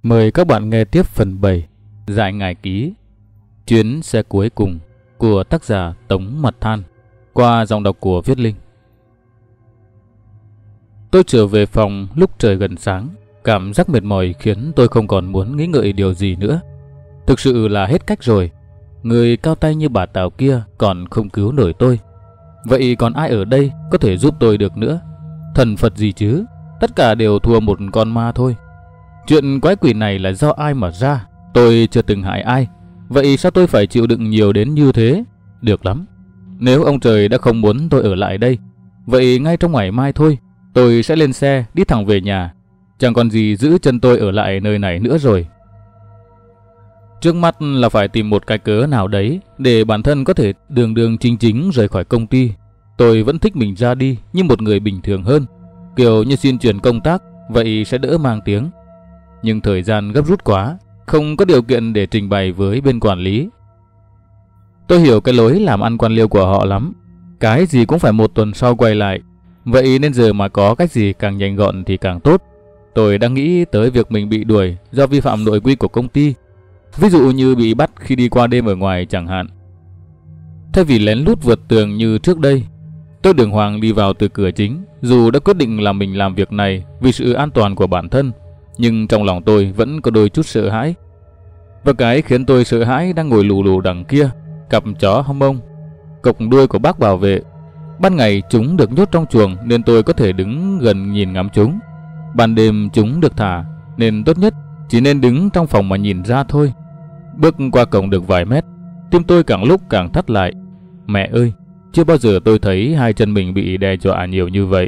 Mời các bạn nghe tiếp phần 7 Dại Ngải Ký, chuyến xe cuối cùng của tác giả Tống Mặt Than qua giọng đọc của Viết Linh. Tôi trở về phòng lúc trời gần sáng. Cảm giác mệt mỏi khiến tôi không còn muốn nghĩ ngợi điều gì nữa. Thực sự là hết cách rồi. Người cao tay như bà Tào kia còn không cứu nổi tôi. Vậy còn ai ở đây có thể giúp tôi được nữa? Thần Phật gì chứ? Tất cả đều thua một con ma thôi. Chuyện quái quỷ này là do ai mà ra? Tôi chưa từng hại ai. Vậy sao tôi phải chịu đựng nhiều đến như thế? Được lắm. Nếu ông trời đã không muốn tôi ở lại đây, vậy ngay trong ngày mai thôi, tôi sẽ lên xe đi thẳng về nhà. Chẳng còn gì giữ chân tôi ở lại nơi này nữa rồi. Trước mắt là phải tìm một cái cớ nào đấy để bản thân có thể đường đường chính chính rời khỏi công ty. Tôi vẫn thích mình ra đi như một người bình thường hơn, kiểu như xin chuyển công tác, vậy sẽ đỡ mang tiếng. Nhưng thời gian gấp rút quá, không có điều kiện để trình bày với bên quản lý. Tôi hiểu cái lối làm ăn quan liêu của họ lắm. Cái gì cũng phải một tuần sau quay lại. Vậy nên giờ mà có cách gì càng nhanh gọn thì càng tốt. Tôi đang nghĩ tới việc mình bị đuổi do vi phạm nội quy của công ty. Ví dụ như bị bắt khi đi qua đêm ở ngoài chẳng hạn. Thay vì lén lút vượt tường như trước đây, tôi đường hoàng đi vào từ cửa chính. Dù đã quyết định là mình làm việc này vì sự an toàn của bản thân, nhưng trong lòng tôi vẫn có đôi chút sợ hãi. Và cái khiến tôi sợ hãi đang ngồi lù lù đằng kia, cặp chó hông mông, cộc đuôi của bác bảo vệ. Ban ngày chúng được nhốt trong chuồng nên tôi có thể đứng gần nhìn ngắm chúng. Ban đêm chúng được thả nên tốt nhất chỉ nên đứng trong phòng mà nhìn ra thôi. Bước qua cổng được vài mét, tim tôi càng lúc càng thắt lại. Mẹ ơi, chưa bao giờ tôi thấy hai chân mình bị đe dọa nhiều như vậy.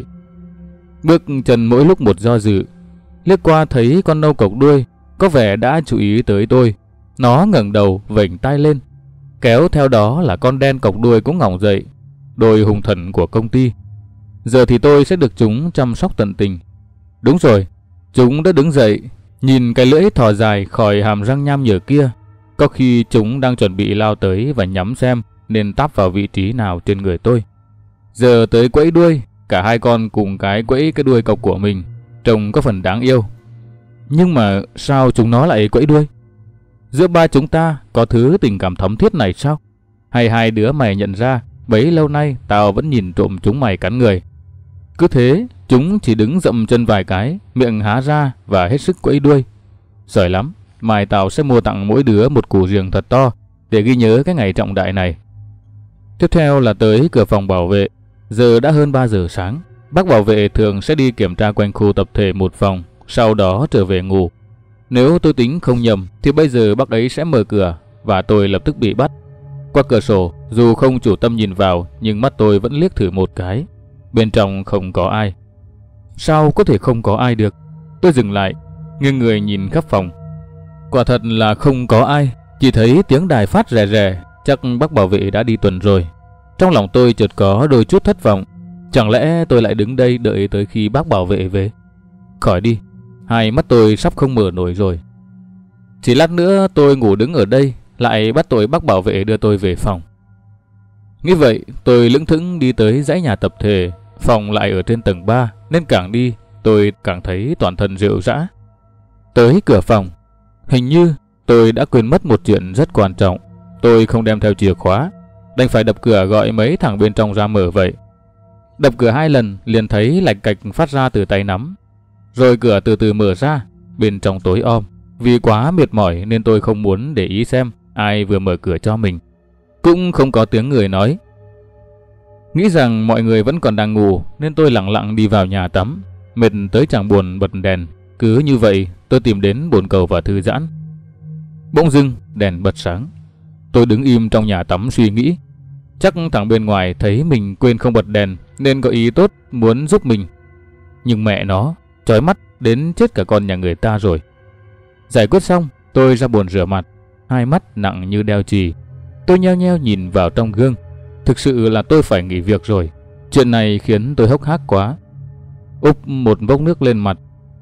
Bước chân mỗi lúc một do dự. Liếc qua thấy con nâu cộc đuôi có vẻ đã chú ý tới tôi. Nó ngẩng đầu vểnh tai lên. Kéo theo đó là con đen cộc đuôi cũng ngỏng dậy, đôi hung thần của công ty. Giờ thì tôi sẽ được chúng chăm sóc tận tình. Đúng rồi, chúng đã đứng dậy, nhìn cái lưỡi thò dài khỏi hàm răng nham nhở kia. Có khi chúng đang chuẩn bị lao tới và nhắm xem nên táp vào vị trí nào trên người tôi. Giờ tới quẫy đuôi, cả hai con cùng quẫy cái đuôi cộc của mình, trông có phần đáng yêu. Nhưng mà sao chúng nó lại quẫy đuôi? Giữa ba chúng ta có thứ tình cảm thấm thiết này sao? Hay hai đứa mày nhận ra bấy lâu nay tao vẫn nhìn trộm chúng mày cắn người? Cứ thế, chúng chỉ đứng dậm chân vài cái, miệng há ra và hết sức quẫy đuôi. Giỏi lắm, mai tao sẽ mua tặng mỗi đứa một củ riềng thật to để ghi nhớ cái ngày trọng đại này. Tiếp theo là tới cửa phòng bảo vệ. Giờ đã hơn 3 giờ sáng. Bác bảo vệ thường sẽ đi kiểm tra quanh khu tập thể một vòng, sau đó trở về ngủ. Nếu tôi tính không nhầm thì bây giờ bác ấy sẽ mở cửa và tôi lập tức bị bắt. Qua cửa sổ, dù không chủ tâm nhìn vào nhưng mắt tôi vẫn liếc thử một cái. Bên trong không có ai. Sao có thể không có ai được? Tôi dừng lại, nghiêng người nhìn khắp phòng. Quả thật là không có ai, chỉ thấy tiếng đài phát rè rè. Chắc bác bảo vệ đã đi tuần rồi. Trong lòng tôi chợt có đôi chút thất vọng. Chẳng lẽ tôi lại đứng đây đợi tới khi bác bảo vệ về? Khỏi đi, hai mắt tôi sắp không mở nổi rồi. Chỉ lát nữa tôi ngủ đứng ở đây, lại bắt tội bác bảo vệ đưa tôi về phòng. Nghĩ vậy, tôi lững thững đi tới dãy nhà tập thể. Phòng lại ở trên tầng 3, nên càng đi tôi càng thấy toàn thân rệu rã. Tới cửa phòng, hình như tôi đã quên mất một chuyện rất quan trọng. Tôi không đem theo chìa khóa, đành phải đập cửa gọi mấy thằng bên trong ra mở vậy. Đập cửa 2 lần liền thấy lạch cạch phát ra từ tay nắm. Rồi cửa từ từ mở ra, bên trong tối om. Vì quá mệt mỏi nên tôi không muốn để ý xem ai vừa mở cửa cho mình. Cũng không có tiếng người nói. Nghĩ rằng mọi người vẫn còn đang ngủ nên tôi lặng lặng đi vào nhà tắm. Mệt tới chẳng buồn bật đèn. Cứ như vậy tôi tìm đến bồn cầu và thư giãn. Bỗng dưng đèn bật sáng. Tôi đứng im trong nhà tắm suy nghĩ. Chắc thằng bên ngoài thấy mình quên không bật đèn nên có ý tốt muốn giúp mình. Nhưng mẹ nó, chói mắt đến chết cả con nhà người ta rồi. Giải quyết xong, tôi ra bồn rửa mặt. Hai mắt nặng như đeo chì. Tôi nheo nheo nhìn vào trong gương. Thực sự là tôi phải nghỉ việc rồi. Chuyện này khiến tôi hốc hác quá. Úp một vốc nước lên mặt.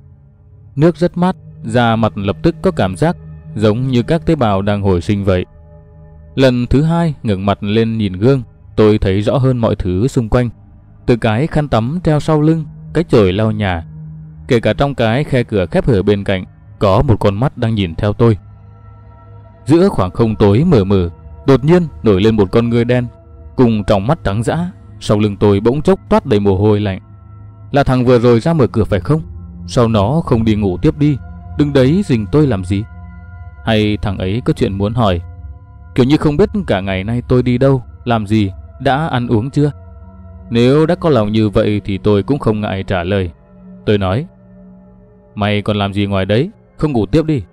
Nước rất mát, da mặt lập tức có cảm giác giống như các tế bào đang hồi sinh vậy. Lần thứ 2 ngẩng mặt lên nhìn gương, tôi thấy rõ hơn mọi thứ xung quanh. Từ cái khăn tắm treo sau lưng, cái chổi lau nhà, kể cả trong cái khe cửa khép hở bên cạnh, có một con mắt đang nhìn theo tôi. Giữa khoảng không tối mờ mờ, đột nhiên nổi lên một con người đen cùng tròng mắt trắng dã. Sau lưng tôi bỗng chốc toát đầy mồ hôi lạnh. Là thằng vừa rồi ra mở cửa phải không? Sao nó không đi ngủ tiếp đi, đứng đấy rình tôi làm gì? Hay thằng ấy có chuyện muốn hỏi, kiểu như không biết cả ngày nay tôi đi đâu, làm gì, đã ăn uống chưa? Nếu đã có lòng như vậy thì tôi cũng không ngại trả lời. Tôi nói: mày còn làm gì ngoài đấy, không ngủ tiếp đi.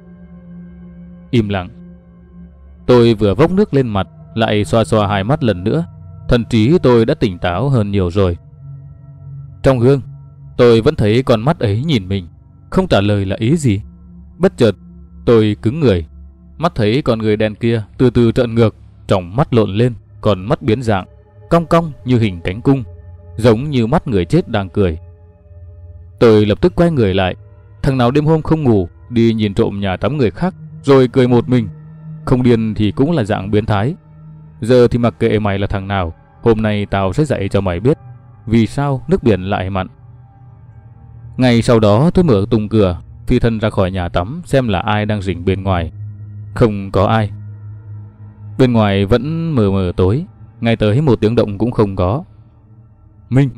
Im lặng. Tôi vừa vốc nước lên mặt, lại xoa xoa hai mắt lần nữa. Thần trí tôi đã tỉnh táo hơn nhiều rồi. Trong gương, tôi vẫn thấy con mắt ấy nhìn mình, không trả lời là ý gì. Bất chợt, tôi cứng người. Mắt thấy con người đen kia từ từ trợn ngược, tròng mắt lộn lên, còn mắt biến dạng, cong cong như hình cánh cung, giống như mắt người chết đang cười. Tôi lập tức quay người lại. Thằng nào đêm hôm không ngủ đi nhìn trộm nhà tắm người khác rồi cười một mình, không điên thì cũng là dạng biến thái. Giờ thì mặc kệ mày là thằng nào, hôm nay tao sẽ dạy cho mày biết vì sao nước biển lại mặn. Ngay sau đó tôi mở tung cửa, phi thân ra khỏi nhà tắm xem là ai đang rình bên ngoài. Không có ai. Bên ngoài vẫn mờ mờ tối, ngay tới một tiếng động cũng không có. Minh.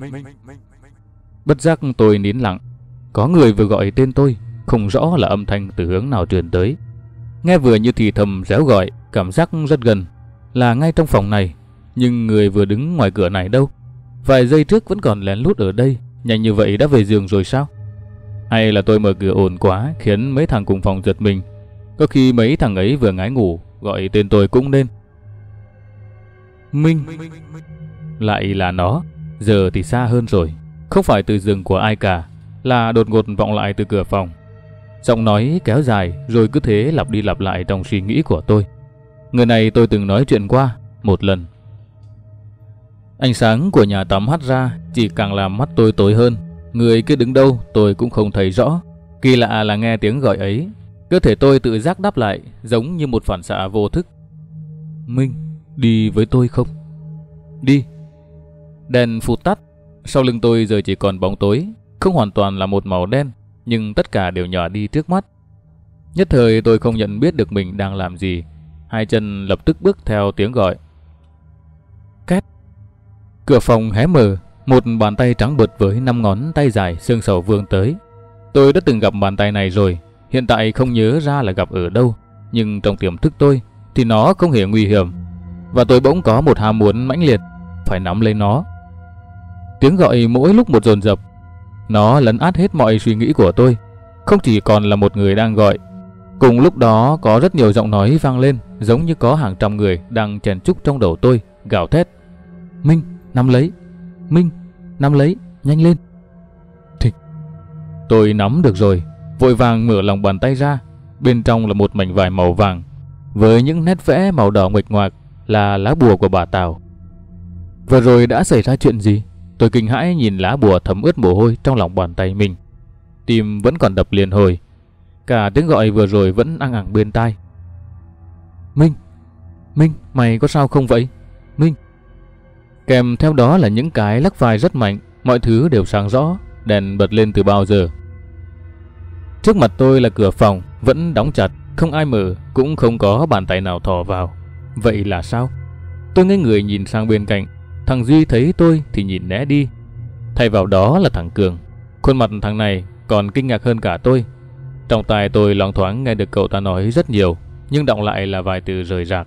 Bất giác tôi nín lặng. Có người vừa gọi tên tôi, không rõ là âm thanh từ hướng nào truyền tới. Nghe vừa như thì thầm réo gọi, cảm giác rất gần, là ngay trong phòng này. Nhưng người vừa đứng ngoài cửa này đâu? Vài giây trước vẫn còn lén lút ở đây, nhanh như vậy đã về giường rồi sao? Hay là tôi mở cửa ồn quá khiến mấy thằng cùng phòng giật mình? Có khi mấy thằng ấy vừa ngái ngủ gọi tên tôi cũng nên. Minh. Lại là nó. Giờ thì xa hơn rồi, không phải từ giường của ai cả, là đột ngột vọng lại từ cửa phòng. Giọng nói kéo dài rồi cứ thế lặp đi lặp lại trong suy nghĩ của tôi. Người này tôi từng nói chuyện qua một lần. Ánh sáng của nhà tắm hắt ra chỉ càng làm mắt tôi tối hơn. Người kia đứng đâu tôi cũng không thấy rõ. Kỳ lạ là nghe tiếng gọi ấy, cơ thể tôi tự giác đáp lại, giống như một phản xạ vô thức. Minh, đi với tôi không? Đi. Đèn phụt tắt. Sau lưng tôi giờ chỉ còn bóng tối, không hoàn toàn là một màu đen, nhưng tất cả đều nhỏ đi trước mắt. Nhất thời tôi không nhận biết được mình đang làm gì. Hai chân lập tức bước theo tiếng gọi. Két. Cửa phòng hé mở, một bàn tay trắng bợt với 5 ngón tay dài xương sầu vươn tới. Tôi đã từng gặp bàn tay này rồi, hiện tại không nhớ ra là gặp ở đâu, nhưng trong tiềm thức tôi thì nó không hề nguy hiểm, và tôi bỗng có một ham muốn mãnh liệt phải nắm lấy nó. Tiếng gọi mỗi lúc một dồn dập, nó lấn át hết mọi suy nghĩ của tôi. Không chỉ còn là một người đang gọi, cùng lúc đó có rất nhiều giọng nói vang lên, giống như có hàng trăm người đang chèn chúc trong đầu tôi, gào thét: Minh, nắm lấy! Minh, nắm lấy, nhanh lên! Thịch. Tôi nắm được rồi, vội vàng mở lòng bàn tay ra. Bên trong là một mảnh vải màu vàng với những nét vẽ màu đỏ nguệch ngoạc, là lá bùa của bà Tào. Vừa rồi đã xảy ra chuyện gì? Tôi kinh hãi nhìn lá bùa thấm ướt mồ hôi trong lòng bàn tay mình. Tim vẫn còn đập liên hồi. Cả tiếng gọi vừa rồi vẫn ăng ẳng bên tai. Minh, Minh, mày có sao không vậy? Minh. Kèm theo đó là những cái lắc vai rất mạnh. Mọi thứ đều sáng rõ, đèn bật lên từ bao giờ. Trước mặt tôi là cửa phòng, vẫn đóng chặt, không ai mở, cũng không có bàn tay nào thò vào. Vậy là sao? Tôi ngây người nhìn sang bên cạnh. Thằng Duy thấy tôi thì nhìn né đi. Thay vào đó là thằng Cường. Khuôn mặt thằng này còn kinh ngạc hơn cả tôi. Trong tai tôi loáng thoáng nghe được cậu ta nói rất nhiều, nhưng đọng lại là vài từ rời rạc.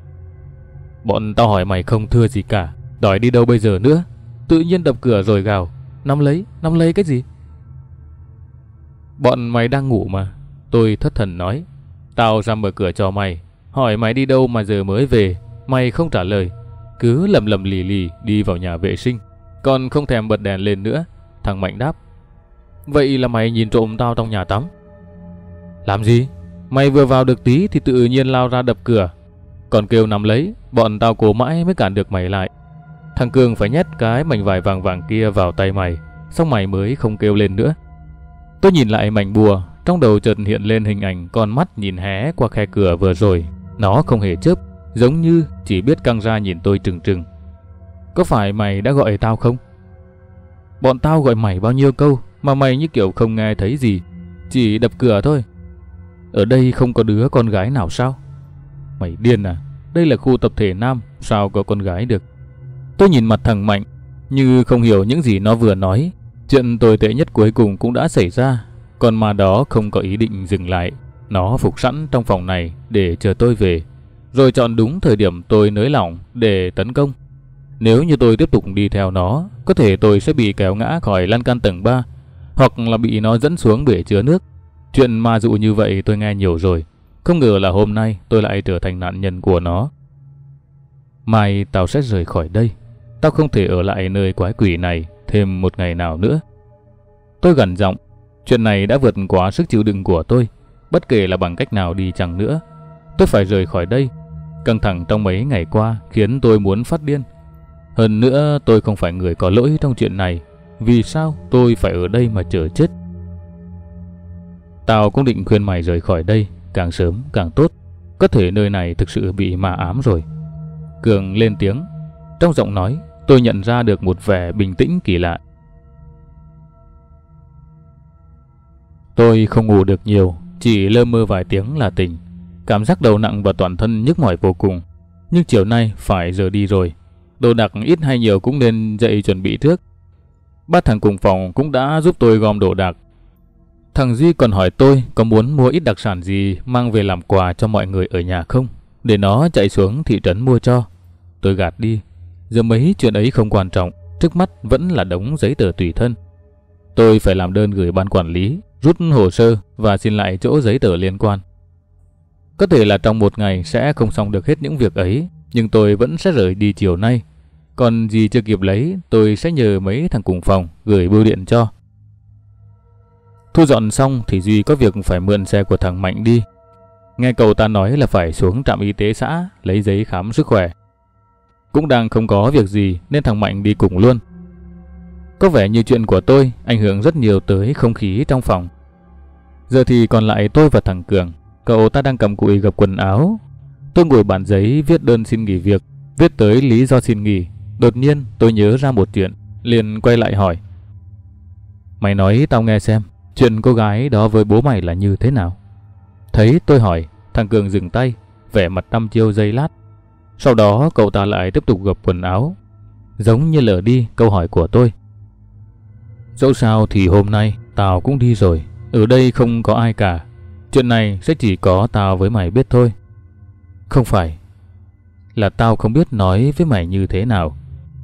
Bọn tao hỏi mày không thưa gì cả, đòi đi đâu bây giờ nữa? Tự nhiên đập cửa rồi gào: nắm lấy cái gì? Bọn mày đang ngủ mà. Tôi thất thần nói: tao ra mở cửa cho mày, hỏi mày đi đâu mà giờ mới về, mày không trả lời, cứ lầm lầm lì lì đi vào nhà vệ sinh, còn không thèm bật đèn lên nữa. Thằng Mạnh đáp: vậy là mày nhìn trộm tao trong nhà tắm? Làm gì? Mày vừa vào được tí thì tự nhiên lao ra đập cửa, còn kêu nắm lấy, bọn tao cố mãi mới cản được mày lại. Thằng Cường phải nhét cái mảnh vải vàng vàng kia vào tay mày, xong mày mới không kêu lên nữa. Tôi nhìn lại mảnh bùa, trong đầu chợt hiện lên hình ảnh con mắt nhìn hé qua khe cửa vừa rồi. Nó không hề chớp, giống như chỉ biết căng ra nhìn tôi trừng trừng. Có phải mày đã gọi tao không? Bọn tao gọi mày bao nhiêu câu mà mày như kiểu không nghe thấy gì. chỉ đập cửa thôi. Ở đây không có đứa con gái nào sao? Mày điên à? Đây là khu tập thể nam, sao có con gái được? Tôi nhìn mặt thằng Mạnh như không hiểu những gì nó vừa nói. Chuyện tồi tệ nhất cuối cùng cũng đã xảy ra. Con ma đó không có ý định dừng lại. Nó phục sẵn trong phòng này để chờ tôi về, rồi chọn đúng thời điểm tôi nới lỏng để tấn công. Nếu như tôi tiếp tục đi theo nó, có thể tôi sẽ bị kéo ngã khỏi lan can tầng 3, hoặc là bị nó dẫn xuống bể chứa nước. Chuyện ma dụ như vậy tôi nghe nhiều rồi. Không ngờ là hôm nay tôi lại trở thành nạn nhân của nó. Mai tao sẽ rời khỏi đây. Tao không thể ở lại nơi quái quỷ này thêm một ngày nào nữa. Tôi gằn giọng. Chuyện này đã vượt quá sức chịu đựng của tôi. Bất kể là bằng cách nào đi chăng nữa, tôi phải rời khỏi đây. Căng thẳng trong mấy ngày qua khiến tôi muốn phát điên. Hơn nữa tôi không phải người có lỗi trong chuyện này. Vì sao tôi phải ở đây mà chờ chết? Tao cũng định khuyên mày rời khỏi đây, càng sớm càng tốt. Có thể nơi này thực sự bị ma ám rồi. Cường lên tiếng. Trong giọng nói tôi nhận ra được một vẻ bình tĩnh kỳ lạ. Tôi không ngủ được nhiều, chỉ lơ mơ vài tiếng là tỉnh. Cảm giác đầu nặng và toàn thân nhức mỏi vô cùng. Nhưng chiều nay phải giờ đi rồi. Đồ đạc ít hay nhiều cũng nên dậy chuẩn bị trước. Ba thằng cùng phòng cũng đã giúp tôi gom đồ đạc. Thằng Duy còn hỏi tôi có muốn mua ít đặc sản gì mang về làm quà cho mọi người ở nhà không, để nó chạy xuống thị trấn mua cho. Tôi gạt đi. Giờ mấy chuyện ấy không quan trọng. Trước mắt vẫn là đống giấy tờ tùy thân. Tôi phải làm đơn gửi ban quản lý, rút hồ sơ và xin lại chỗ giấy tờ liên quan. Có thể là trong một ngày sẽ không xong được hết những việc ấy, nhưng tôi vẫn sẽ rời đi chiều nay. Còn gì chưa kịp lấy, tôi sẽ nhờ mấy thằng cùng phòng gửi bưu điện cho. Thu dọn xong thì Duy có việc phải mượn xe của thằng Mạnh đi. Nghe cậu ta nói là phải xuống trạm y tế xã lấy giấy khám sức khỏe. Cũng đang không có việc gì nên thằng Mạnh đi cùng luôn. Có vẻ như chuyện của tôi ảnh hưởng rất nhiều tới không khí trong phòng. Giờ thì còn lại tôi và thằng Cường. Cậu ta đang cầm cụi gập quần áo. Tôi ngồi bàn giấy viết đơn xin nghỉ việc, viết tới lý do xin nghỉ. Đột nhiên tôi nhớ ra một chuyện, liền quay lại hỏi. Mày nói tao nghe xem, chuyện cô gái đó với bố mày là như thế nào? Thấy tôi hỏi, thằng Cường dừng tay, vẻ mặt đăm chiêu giây lát. Sau đó cậu ta lại tiếp tục gập quần áo, giống như lờ đi câu hỏi của tôi. Dẫu sao thì hôm nay tao cũng đi rồi, ở đây không có ai cả. Chuyện này sẽ chỉ có tao với mày biết thôi. Không phải, là tao không biết nói với mày như thế nào.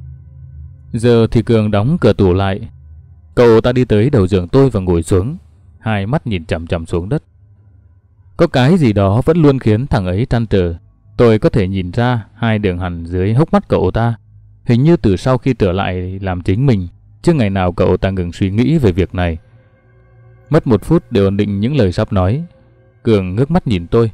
Giờ thì Cường đóng cửa tủ lại. Cậu ta đi tới đầu giường tôi và ngồi xuống, hai mắt nhìn chằm chằm xuống đất. Có cái gì đó vẫn luôn khiến thằng ấy trăn trở. Tôi có thể nhìn ra hai đường hằn dưới hốc mắt cậu ta. Hình như từ sau khi trở lại làm chính mình, chưa ngày nào cậu ta ngừng suy nghĩ về việc này. Mất một phút để ổn định những lời sắp nói, Cường ngước mắt nhìn tôi.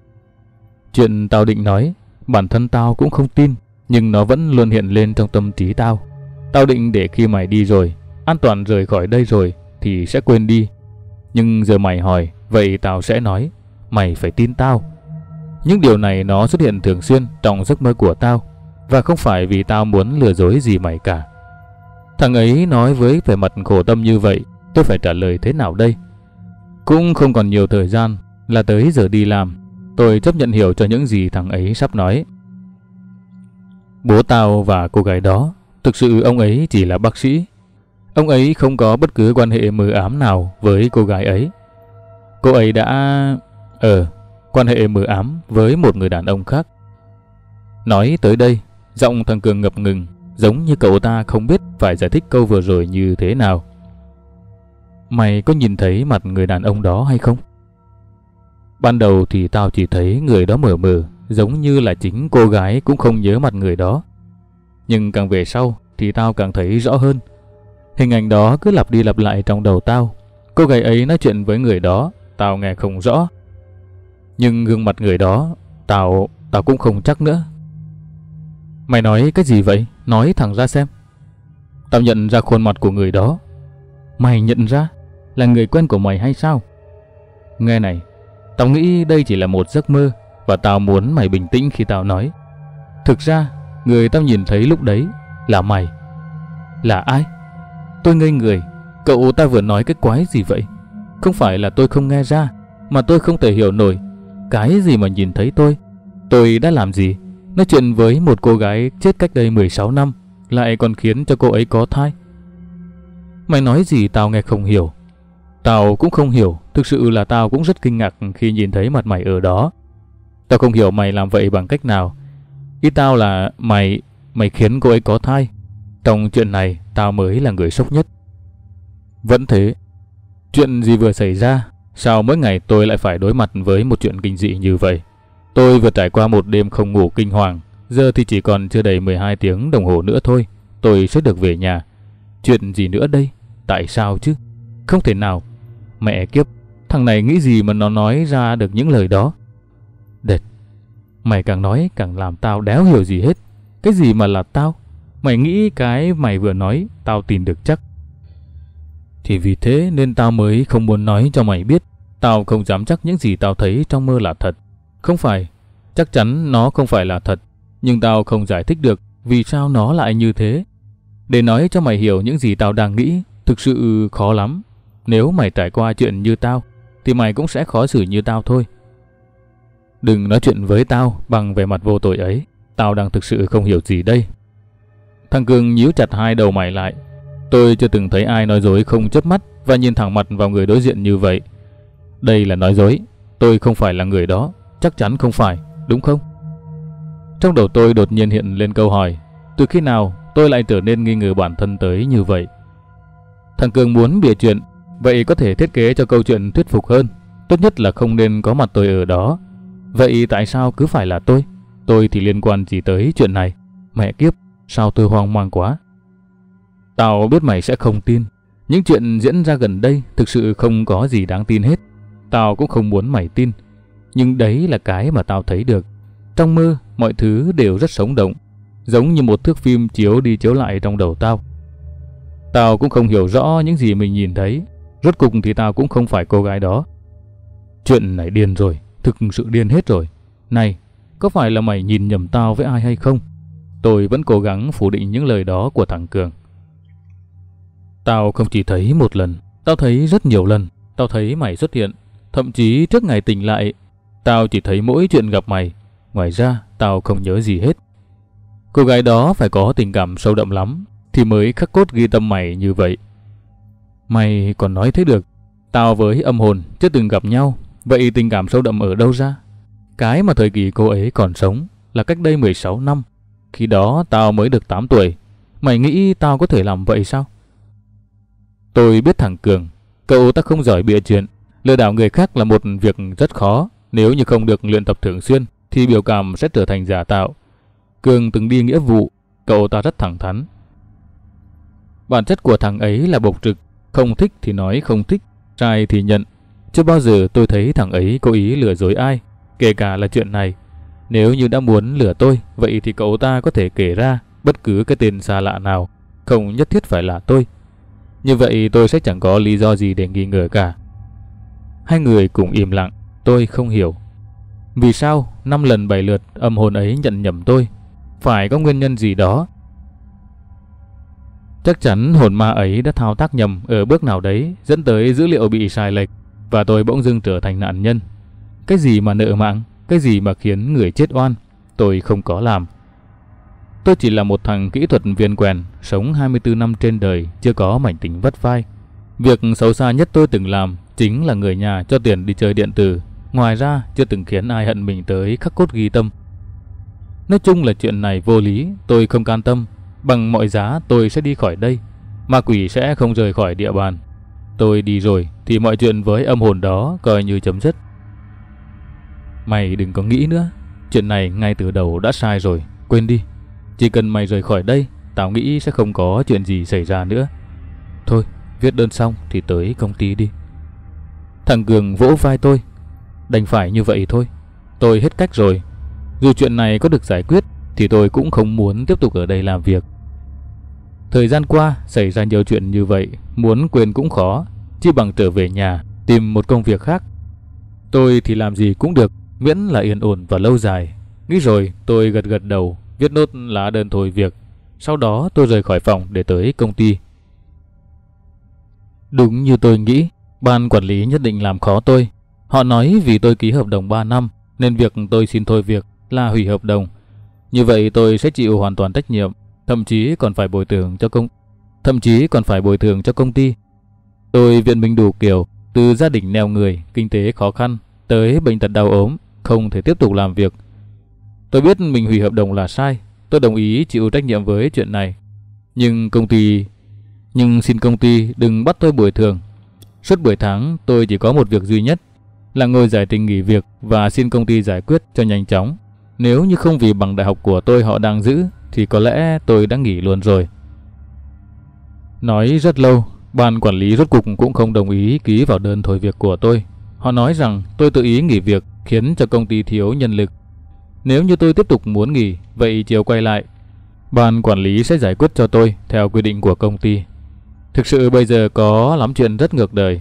Chuyện tao định nói, bản thân tao cũng không tin, nhưng nó vẫn luôn hiện lên trong tâm trí tao. Tao định để khi mày đi rồi, an toàn rời khỏi đây rồi, thì sẽ quên đi. Nhưng giờ mày hỏi, vậy tao sẽ nói, mày phải tin tao. Những điều này nó xuất hiện thường xuyên trong giấc mơ của tao, và không phải vì tao muốn lừa dối gì mày cả. Thằng ấy nói với vẻ mặt khổ tâm như vậy, tôi phải trả lời thế nào đây? Cũng không còn nhiều thời gian, là tới giờ đi làm. Tôi chấp nhận hiểu cho những gì thằng ấy sắp nói. Bố tao và cô gái đó, thực sự ông ấy chỉ là bác sĩ. Ông ấy không có bất cứ quan hệ mờ ám nào với cô gái ấy. Cô ấy đã... quan hệ mờ ám với một người đàn ông khác. Nói tới đây, giọng thằng Cường ngập ngừng, giống như cậu ta không biết phải giải thích câu vừa rồi như thế nào. Mày có nhìn thấy mặt người đàn ông đó hay không? Ban đầu thì tao chỉ thấy người đó mờ mờ, giống như là chính cô gái cũng không nhớ mặt người đó. Nhưng càng về sau thì tao càng thấy rõ hơn. Hình ảnh đó cứ lặp đi lặp lại trong đầu tao. Cô gái ấy nói chuyện với người đó, tao nghe không rõ. Nhưng gương mặt người đó, tao cũng không chắc nữa. Mày nói cái gì vậy? Nói thẳng ra xem. Tao nhận ra khuôn mặt của người đó. Mày nhận ra? Là người quen của mày hay sao? Nghe này, tao nghĩ đây chỉ là một giấc mơ, và tao muốn mày bình tĩnh khi tao nói. Thực ra, người tao nhìn thấy lúc đấy là mày. Là ai? Tôi ngây người. Cậu ta vừa nói cái quái gì vậy? Không phải là tôi không nghe ra, mà tôi không thể hiểu nổi. Cái gì mà nhìn thấy tôi đã làm gì? Nói chuyện với một cô gái chết cách đây 16 năm, lại còn khiến cho cô ấy có thai. Mày nói gì tao nghe không hiểu. Tao cũng không hiểu, thực sự là tao cũng rất kinh ngạc khi nhìn thấy mặt mày ở đó. Tao không hiểu mày làm vậy bằng cách nào. Ý tao là mày khiến cô ấy có thai. Trong chuyện này, tao mới là người sốc nhất. Vẫn thế. Chuyện gì vừa xảy ra? Sao mỗi ngày tôi lại phải đối mặt với một chuyện kinh dị như vậy? Tôi vừa trải qua một đêm không ngủ kinh hoàng. Giờ thì chỉ còn chưa đầy 12 tiếng đồng hồ nữa thôi. Tôi sẽ được về nhà. Chuyện gì nữa đây? Tại sao chứ? Không thể nào. Mẹ kiếp, thằng này nghĩ gì mà nó nói ra được những lời đó? Đệt, mày càng nói càng làm tao đéo hiểu gì hết. Cái gì mà là tao? Mày nghĩ cái mày vừa nói tao tin được chắc? Thì vì thế nên tao mới không muốn nói cho mày biết. Tao không dám chắc những gì tao thấy trong mơ là thật. Không phải, chắc chắn nó không phải là thật. Nhưng tao không giải thích được vì sao nó lại như thế. Để nói cho mày hiểu những gì tao đang nghĩ, thực sự khó lắm. Nếu mày trải qua chuyện như tao, thì mày cũng sẽ khó xử như tao thôi. Đừng nói chuyện với tao bằng vẻ mặt vô tội ấy. Tao đang thực sự không hiểu gì đây. Thằng Cường nhíu chặt hai đầu mày lại. Tôi chưa từng thấy ai nói dối không chớp mắt và nhìn thẳng mặt vào người đối diện như vậy. Đây là nói dối. Tôi không phải là người đó. Chắc chắn không phải, đúng không? Trong đầu tôi đột nhiên hiện lên câu hỏi. Từ khi nào tôi lại trở nên nghi ngờ bản thân tới như vậy? Thằng Cường muốn bịa chuyện. Vậy có thể thiết kế cho câu chuyện thuyết phục hơn. Tốt nhất là không nên có mặt tôi ở đó. Vậy tại sao cứ phải là tôi? Tôi thì liên quan gì tới chuyện này? Mẹ kiếp, sao tôi hoang mang quá. Tao biết mày sẽ không tin. Những chuyện diễn ra gần đây thực sự không có gì đáng tin hết. Tao cũng không muốn mày tin. Nhưng đấy là cái mà tao thấy được. Trong mơ, mọi thứ đều rất sống động. Giống như một thước phim chiếu đi chiếu lại trong đầu tao. Tao cũng không hiểu rõ những gì mình nhìn thấy. Rốt cục thì tao cũng không phải cô gái đó. Chuyện này điên rồi. Thực sự điên hết rồi. Này, có phải là mày nhìn nhầm tao với ai hay không? Tôi vẫn cố gắng phủ định những lời đó của thằng Cường. Tao không chỉ thấy một lần. Tao thấy rất nhiều lần. Tao thấy mày xuất hiện. Thậm chí trước ngày tỉnh lại, tao chỉ thấy mỗi chuyện gặp mày. Ngoài ra, tao không nhớ gì hết. Cô gái đó phải có tình cảm sâu đậm lắm thì mới khắc cốt ghi tâm mày như vậy. Mày còn nói thế được. Tao với âm hồn chưa từng gặp nhau. Vậy tình cảm sâu đậm ở đâu ra? Cái mà thời kỳ cô ấy còn sống là cách đây 16 năm. Khi đó tao mới được 8 tuổi. Mày nghĩ tao có thể làm vậy sao? Tôi biết thằng Cường. Cậu ta không giỏi bịa chuyện. Lừa đảo người khác là một việc rất khó. Nếu như không được luyện tập thường xuyên thì biểu cảm sẽ trở thành giả tạo. Cường từng đi nghĩa vụ. Cậu ta rất thẳng thắn. Bản chất của thằng ấy là bộc trực. Không thích thì nói không thích, sai thì nhận. Chưa bao giờ tôi thấy thằng ấy cố ý lừa dối ai, kể cả là chuyện này. Nếu như đã muốn lừa tôi, vậy thì cậu ta có thể kể ra bất cứ cái tên xa lạ nào, không nhất thiết phải là tôi. Như vậy tôi sẽ chẳng có lý do gì để nghi ngờ cả. Hai người cùng im lặng. Tôi không hiểu vì sao 5 lần 7 lượt âm hồn ấy nhận nhầm tôi. Phải có nguyên nhân gì đó. Chắc chắn hồn ma ấy đã thao tác nhầm ở bước nào đấy, dẫn tới dữ liệu bị sai lệch, và tôi bỗng dưng trở thành nạn nhân. Cái gì mà nợ mạng, cái gì mà khiến người chết oan, tôi không có làm. Tôi chỉ là một thằng kỹ thuật viên quèn, sống 24 năm trên đời, chưa có mảnh tình vắt vai. Việc xấu xa nhất tôi từng làm chính là người nhà cho tiền đi chơi điện tử. Ngoài ra, chưa từng khiến ai hận mình tới khắc cốt ghi tâm. Nói chung là chuyện này vô lý, tôi không can tâm. Bằng mọi giá tôi sẽ đi khỏi đây. Ma quỷ sẽ không rời khỏi địa bàn. Tôi đi rồi thì mọi chuyện với âm hồn đó coi như chấm dứt. Mày đừng có nghĩ nữa. Chuyện này ngay từ đầu đã sai rồi. Quên đi. Chỉ cần mày rời khỏi đây, tao nghĩ sẽ không có chuyện gì xảy ra nữa. Thôi, viết đơn xong thì tới công ty đi. Thằng Cường vỗ vai tôi. Đành phải như vậy thôi. Tôi hết cách rồi. Dù chuyện này có được giải quyết thì tôi cũng không muốn tiếp tục ở đây làm việc. Thời gian qua xảy ra nhiều chuyện như vậy, muốn quên cũng khó, chỉ bằng trở về nhà tìm một công việc khác. Tôi thì làm gì cũng được, miễn là yên ổn và lâu dài. Nghĩ rồi tôi gật gật đầu, viết nốt lá đơn thôi việc. Sau đó tôi rời khỏi phòng để tới công ty. Đúng như tôi nghĩ, Ban quản lý nhất định làm khó tôi. Họ nói vì tôi ký hợp đồng 3 năm nên việc tôi xin thôi việc là hủy hợp đồng. Như vậy tôi sẽ chịu hoàn toàn trách nhiệm, thậm chí còn phải bồi thường cho công ty. Tôi viện minh đủ kiểu, từ gia đình neo người, kinh tế khó khăn tới bệnh tật đau ốm, không thể tiếp tục làm việc. Tôi biết mình hủy hợp đồng là sai, tôi đồng ý chịu trách nhiệm với chuyện này. Nhưng xin công ty đừng bắt tôi bồi thường. Suốt buổi tháng tôi chỉ có một việc duy nhất là ngồi giải trình nghỉ việc và xin công ty giải quyết cho nhanh chóng. Nếu như không vì bằng đại học của tôi họ đang giữ thì có lẽ tôi đã nghỉ luôn rồi. Nói rất lâu, ban quản lý rốt cục cũng không đồng ý ký vào đơn thôi việc của tôi. Họ nói rằng tôi tự ý nghỉ việc khiến cho công ty thiếu nhân lực. Nếu như tôi tiếp tục muốn nghỉ, vậy chiều quay lại, ban quản lý sẽ giải quyết cho tôi theo quy định của công ty. Thực sự bây giờ có lắm chuyện rất ngược đời.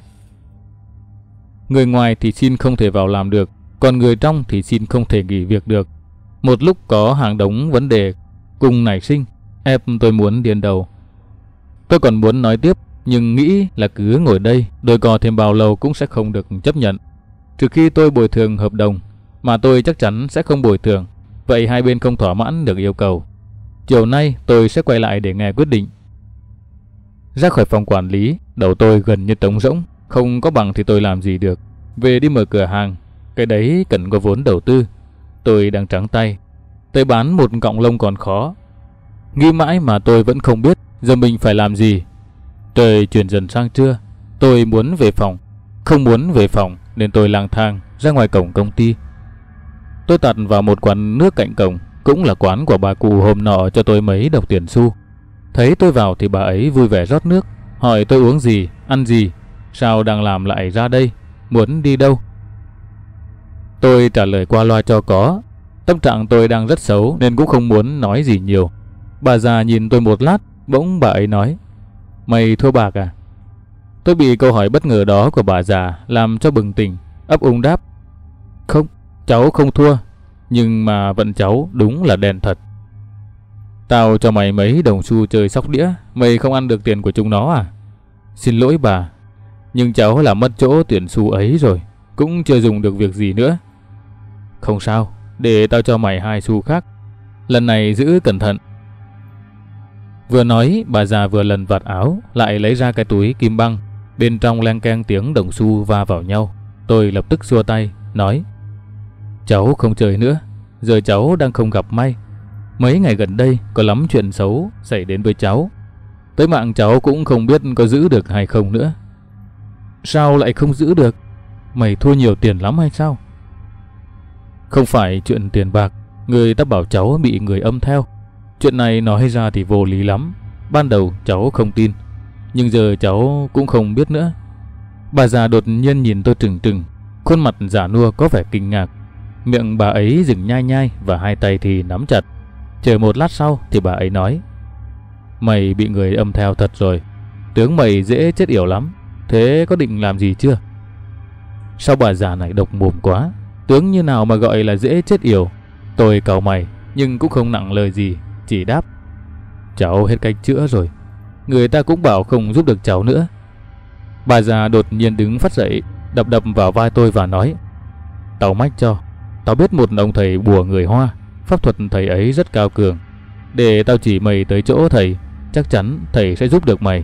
Người ngoài thì xin không thể vào làm được, còn người trong thì xin không thể nghỉ việc được. Một lúc có hàng đống vấn đề cùng nảy sinh, ép tôi muốn điên đầu. Tôi còn muốn nói tiếp, nhưng nghĩ là cứ ngồi đây đôi co thêm bao lâu cũng sẽ không được chấp nhận. Trừ khi tôi bồi thường hợp đồng, mà tôi chắc chắn sẽ không bồi thường. Vậy hai bên không thỏa mãn được yêu cầu. Chiều nay tôi sẽ quay lại để nghe quyết định. Ra khỏi phòng quản lý, đầu tôi gần như trống rỗng. Không có bằng thì tôi làm gì được. Về đi mở cửa hàng, cái đấy cần có vốn đầu tư. Tôi đang trắng tay. Tới bán một cọng lông còn khó. Nghĩ mãi mà tôi vẫn không biết giờ mình phải làm gì. Trời chuyển dần sang trưa. Tôi muốn về phòng. Không muốn về phòng nên tôi lang thang ra ngoài cổng công ty. Tôi tạt vào một quán nước cạnh cổng, cũng là quán của bà cụ hôm nọ cho tôi mấy đồng tiền xu. Thấy tôi vào thì bà ấy vui vẻ rót nước, hỏi tôi uống gì, ăn gì, sao đang làm lại ra đây, muốn đi đâu. Tôi trả lời qua loa cho có. Tâm trạng tôi đang rất xấu nên cũng không muốn nói gì nhiều. Bà già nhìn tôi một lát, bỗng bà ấy nói: "Mày thua bạc à?" Tôi bị câu hỏi bất ngờ đó của bà già làm cho bừng tỉnh, ấp úng đáp: "Không, cháu không thua, nhưng mà vận cháu đúng là đen thật. Tao cho mày mấy đồng xu chơi sóc đĩa, mày không ăn được tiền của chúng nó à? Xin lỗi bà, nhưng cháu làm mất chỗ tiền xu ấy rồi, cũng chưa dùng được việc gì nữa. Không sao, để tao cho mày 2 xu khác, lần này giữ cẩn thận." Vừa nói, bà già vừa lần vạt áo, lại lấy ra cái túi kim băng, bên trong leng keng tiếng đồng xu va vào nhau. Tôi lập tức xua tay, nói: "Cháu không chơi nữa, giờ cháu đang không gặp may. Mấy ngày gần đây có lắm chuyện xấu xảy đến với cháu. Tới mạng cháu cũng không biết có giữ được hay không nữa." "Sao lại không giữ được? Mày thua nhiều tiền lắm hay sao?" "Không phải chuyện tiền bạc, người ta bảo cháu bị người âm theo. Chuyện này nói ra thì vô lý lắm. Ban đầu cháu không tin, nhưng giờ cháu cũng không biết nữa." Bà già đột nhiên nhìn tôi trừng trừng, khuôn mặt già nua có vẻ kinh ngạc. Miệng bà ấy dừng nhai nhai và hai tay thì nắm chặt. Chờ một lát sau thì bà ấy nói: "Mày bị người âm theo thật rồi. Tướng mày dễ chết yểu lắm. Thế có định làm gì chưa?" Sao bà già này độc mồm quá, tướng như nào mà gọi là dễ chết yểu. Tôi cau mày nhưng cũng không nặng lời gì, chỉ đáp: "Cháu hết cách chữa rồi. Người ta cũng bảo không giúp được cháu nữa." Bà già đột nhiên đứng phát dậy, đập đập vào vai tôi và nói: "Tao mách cho, tao biết một ông thầy bùa người Hoa, pháp thuật thầy ấy rất cao cường. Để tao chỉ mày tới chỗ thầy, chắc chắn thầy sẽ giúp được mày."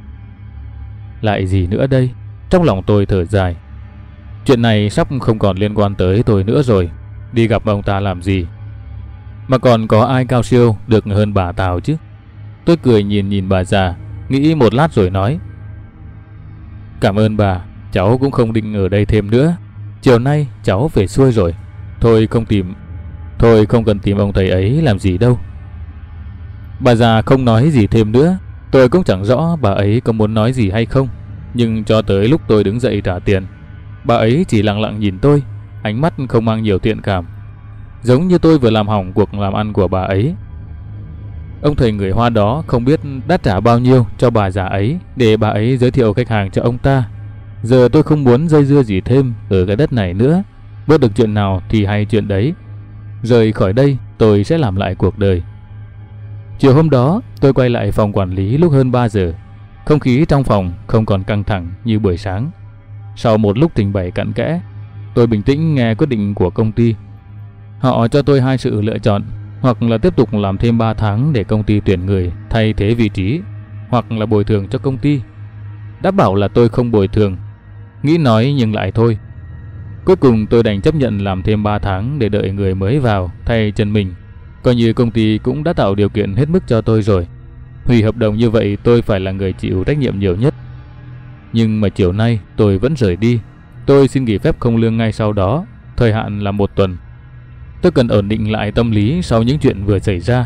Lại gì nữa đây? Trong lòng tôi thở dài. Chuyện này sắp không còn liên quan tới tôi nữa rồi. Đi gặp ông ta làm gì? Mà còn có ai cao siêu được hơn bà Tào chứ? Tôi cười nhìn bà già, nghĩ một lát rồi nói: "Cảm ơn bà, cháu cũng không định ở đây thêm nữa. Chiều nay cháu về xuôi rồi. Thôi không cần tìm ông thầy ấy làm gì đâu." Bà già không nói gì thêm nữa. Tôi cũng chẳng rõ bà ấy có muốn nói gì hay không. Nhưng cho tới lúc tôi đứng dậy trả tiền, bà ấy chỉ lặng lặng nhìn tôi, ánh mắt không mang nhiều thiện cảm, giống như tôi vừa làm hỏng cuộc làm ăn của bà ấy. Ông thầy người Hoa đó không biết đã trả bao nhiêu cho bà già ấy để bà ấy giới thiệu khách hàng cho ông ta. Giờ tôi không muốn dây dưa gì thêm ở cái đất này nữa. Bớt được chuyện nào thì hay chuyện đấy. Rời khỏi đây tôi sẽ làm lại cuộc đời. Chiều hôm đó tôi quay lại phòng quản lý lúc hơn 3 giờ. Không khí trong phòng không còn căng thẳng như buổi sáng. Sau một lúc trình bày cặn kẽ, tôi bình tĩnh nghe quyết định của công ty. Họ cho tôi hai sự lựa chọn, hoặc là tiếp tục làm thêm 3 tháng để công ty tuyển người thay thế vị trí, hoặc là bồi thường cho công ty. Đã bảo là tôi không bồi thường, nghĩ nói nhưng lại thôi. Cuối cùng tôi đành chấp nhận làm thêm 3 tháng để đợi người mới vào thay chân mình. Coi như công ty cũng đã tạo điều kiện hết mức cho tôi rồi. Hủy hợp đồng như vậy tôi phải là người chịu trách nhiệm nhiều nhất. Nhưng mà chiều nay tôi vẫn rời đi. Tôi xin nghỉ phép không lương ngay sau đó, thời hạn là 1 tuần. Tôi cần ổn định lại tâm lý sau những chuyện vừa xảy ra.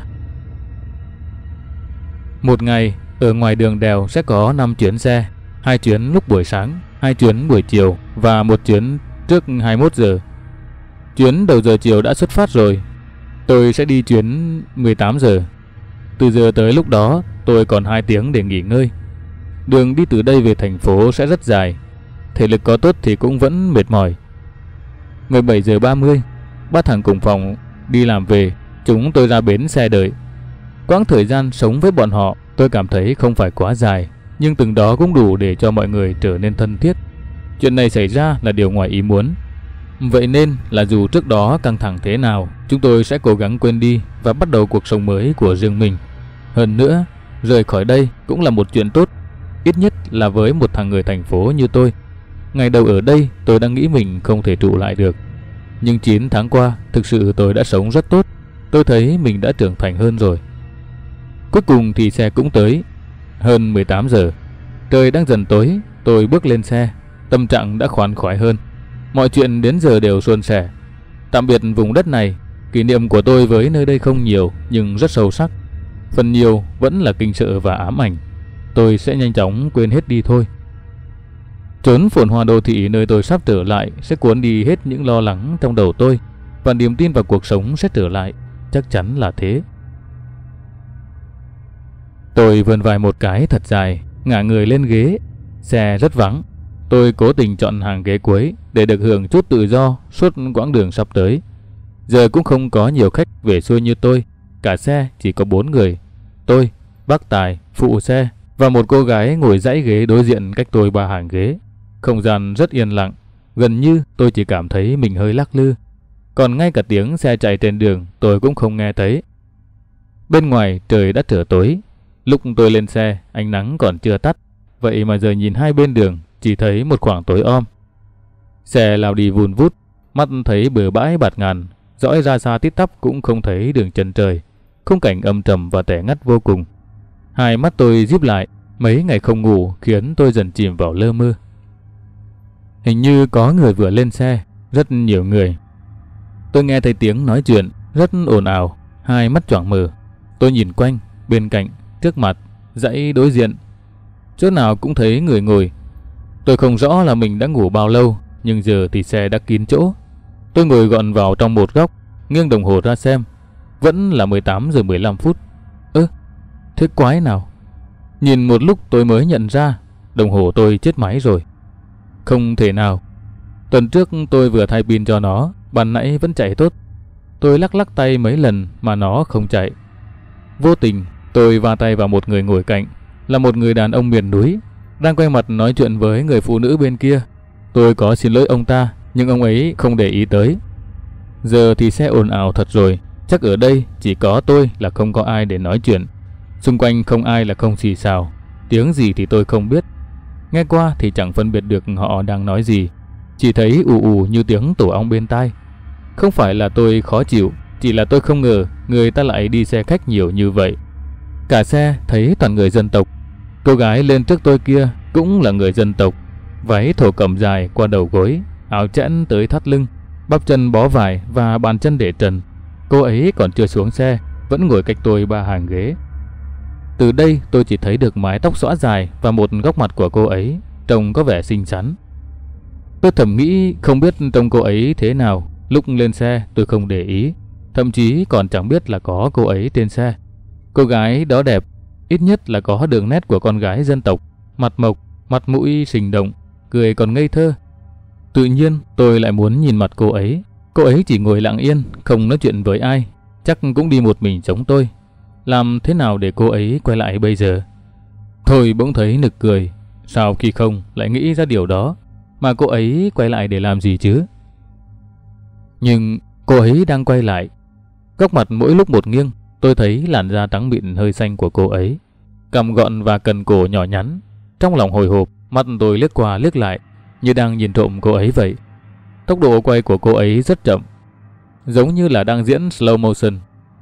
Một ngày, ở ngoài đường đèo sẽ có 5 chuyến xe, 2 chuyến lúc buổi sáng, 2 chuyến buổi chiều và 1 chuyến trước 21 giờ. Chuyến đầu giờ chiều đã xuất phát rồi. Tôi sẽ đi chuyến 18 giờ. Từ giờ tới lúc đó, tôi còn 2 tiếng để nghỉ ngơi. Đường đi từ đây về thành phố sẽ rất dài. Thể lực có tốt thì cũng vẫn mệt mỏi. 17 giờ 30, 3 thằng cùng phòng đi làm về, chúng tôi ra bến xe đợi. Quãng thời gian sống với bọn họ tôi cảm thấy không phải quá dài, nhưng từng đó cũng đủ để cho mọi người trở nên thân thiết. Chuyện này xảy ra là điều ngoài ý muốn. Vậy nên là dù trước đó căng thẳng thế nào, chúng tôi sẽ cố gắng quên đi và bắt đầu cuộc sống mới của riêng mình. Hơn nữa, rời khỏi đây cũng là một chuyện tốt, ít nhất là với một thằng người thành phố như tôi. Ngày đầu ở đây tôi đang nghĩ mình không thể trụ lại được. Nhưng 9 tháng qua, thực sự tôi đã sống rất tốt. Tôi thấy mình đã trưởng thành hơn rồi. Cuối cùng thì xe cũng tới. Hơn 18 giờ. Trời đang dần tối, tôi bước lên xe. Tâm trạng đã khoan khoái hơn. Mọi chuyện đến giờ đều suôn sẻ. Tạm biệt vùng đất này. Kỷ niệm của tôi với nơi đây không nhiều nhưng rất sâu sắc. Phần nhiều vẫn là kinh sợ và ám ảnh. Tôi sẽ nhanh chóng quên hết đi thôi. Chốn phồn hoa đô thị nơi tôi sắp trở lại sẽ cuốn đi hết những lo lắng trong đầu tôi, và niềm tin vào cuộc sống sẽ trở lại, chắc chắn là thế. Tôi vươn vai một cái thật dài, ngả người lên ghế. Xe rất vắng. Tôi cố tình chọn hàng ghế cuối để được hưởng chút tự do suốt quãng đường sắp tới. Giờ cũng không có nhiều khách về xuôi như tôi. Cả xe chỉ có 4 người. Tôi, bác Tài, phụ xe và một cô gái ngồi dãy ghế đối diện cách tôi 3 hàng ghế. Không gian rất yên lặng. Gần như tôi chỉ cảm thấy mình hơi lắc lư. Còn ngay cả tiếng xe chạy trên đường tôi cũng không nghe thấy. Bên ngoài trời đã trở tối. Lúc tôi lên xe, ánh nắng còn chưa tắt. Vậy mà giờ nhìn hai bên đường chỉ thấy một khoảng tối om. Xe lao đi vun vút, mắt thấy bờ bãi bạt ngàn, dõi ra xa tít tắp cũng không thấy đường chân trời. Khung cảnh âm trầm và tẻ ngắt vô cùng. Hai mắt tôi díp lại, mấy ngày không ngủ khiến tôi dần chìm vào lơ mơ. Hình như có người vừa lên xe, rất nhiều người. Tôi nghe thấy tiếng nói chuyện rất ồn ào, hai mắt choàng mờ. Tôi nhìn quanh, bên cạnh, trước mặt, dãy đối diện, chỗ nào cũng thấy người ngồi. Tôi không rõ là mình đã ngủ bao lâu, nhưng giờ thì xe đã kín chỗ. Tôi ngồi gọn vào trong một góc, nghiêng đồng hồ ra xem, vẫn là 18 giờ 15 phút. Thế quái nào? Nhìn một lúc tôi mới nhận ra đồng hồ tôi chết máy rồi. Không thể nào. Tuần trước tôi vừa thay pin cho nó, ban nãy vẫn chạy tốt. Tôi lắc lắc tay mấy lần mà nó không chạy. Vô tình tôi va tay vào một người ngồi cạnh, là một người đàn ông miền núi, đang quay mặt nói chuyện với người phụ nữ bên kia. Tôi có xin lỗi ông ta, nhưng ông ấy không để ý tới. Giờ thì xe ồn ào thật rồi. Chắc ở đây chỉ có tôi là không có ai để nói chuyện. Xung quanh không ai là không xì xào. Tiếng gì thì tôi không biết. Nghe qua thì chẳng phân biệt được họ đang nói gì. Chỉ thấy ù ù như tiếng tổ ong bên tai. Không phải là tôi khó chịu, chỉ là tôi không ngờ người ta lại đi xe khách nhiều như vậy. Cả xe thấy toàn người dân tộc. Cô gái lên trước tôi kia cũng là người dân tộc. Váy thổ cẩm dài qua đầu gối, áo chẽn tới thắt lưng, bắp chân bó vải và bàn chân để trần. Cô ấy còn chưa xuống xe, vẫn ngồi cách tôi 3 hàng ghế. Từ đây tôi chỉ thấy được mái tóc xõa dài và một góc mặt của cô ấy, trông có vẻ xinh xắn. Tôi thầm nghĩ không biết trông cô ấy thế nào. Lúc lên xe tôi không để ý, thậm chí còn chẳng biết là có cô ấy trên xe. Cô gái đó đẹp, ít nhất là có đường nét của con gái dân tộc, mặt mộc, mặt mũi sinh động, cười còn ngây thơ. Tự nhiên tôi lại muốn nhìn mặt cô ấy. Cô ấy chỉ ngồi lặng yên, không nói chuyện với ai, chắc cũng đi một mình giống tôi. Làm thế nào để cô ấy quay lại bây giờ? Thôi bỗng thấy nực cười. Sao khi không lại nghĩ ra điều đó? Mà cô ấy quay lại để làm gì chứ? Nhưng cô ấy đang quay lại. Góc mặt mỗi lúc một nghiêng, tôi thấy làn da trắng mịn hơi xanh của cô ấy, cằm gọn và cần cổ nhỏ nhắn. Trong lòng hồi hộp, mắt tôi liếc qua liếc lại như đang nhìn trộm cô ấy vậy. Tốc độ quay của cô ấy rất chậm, giống như là đang diễn slow motion.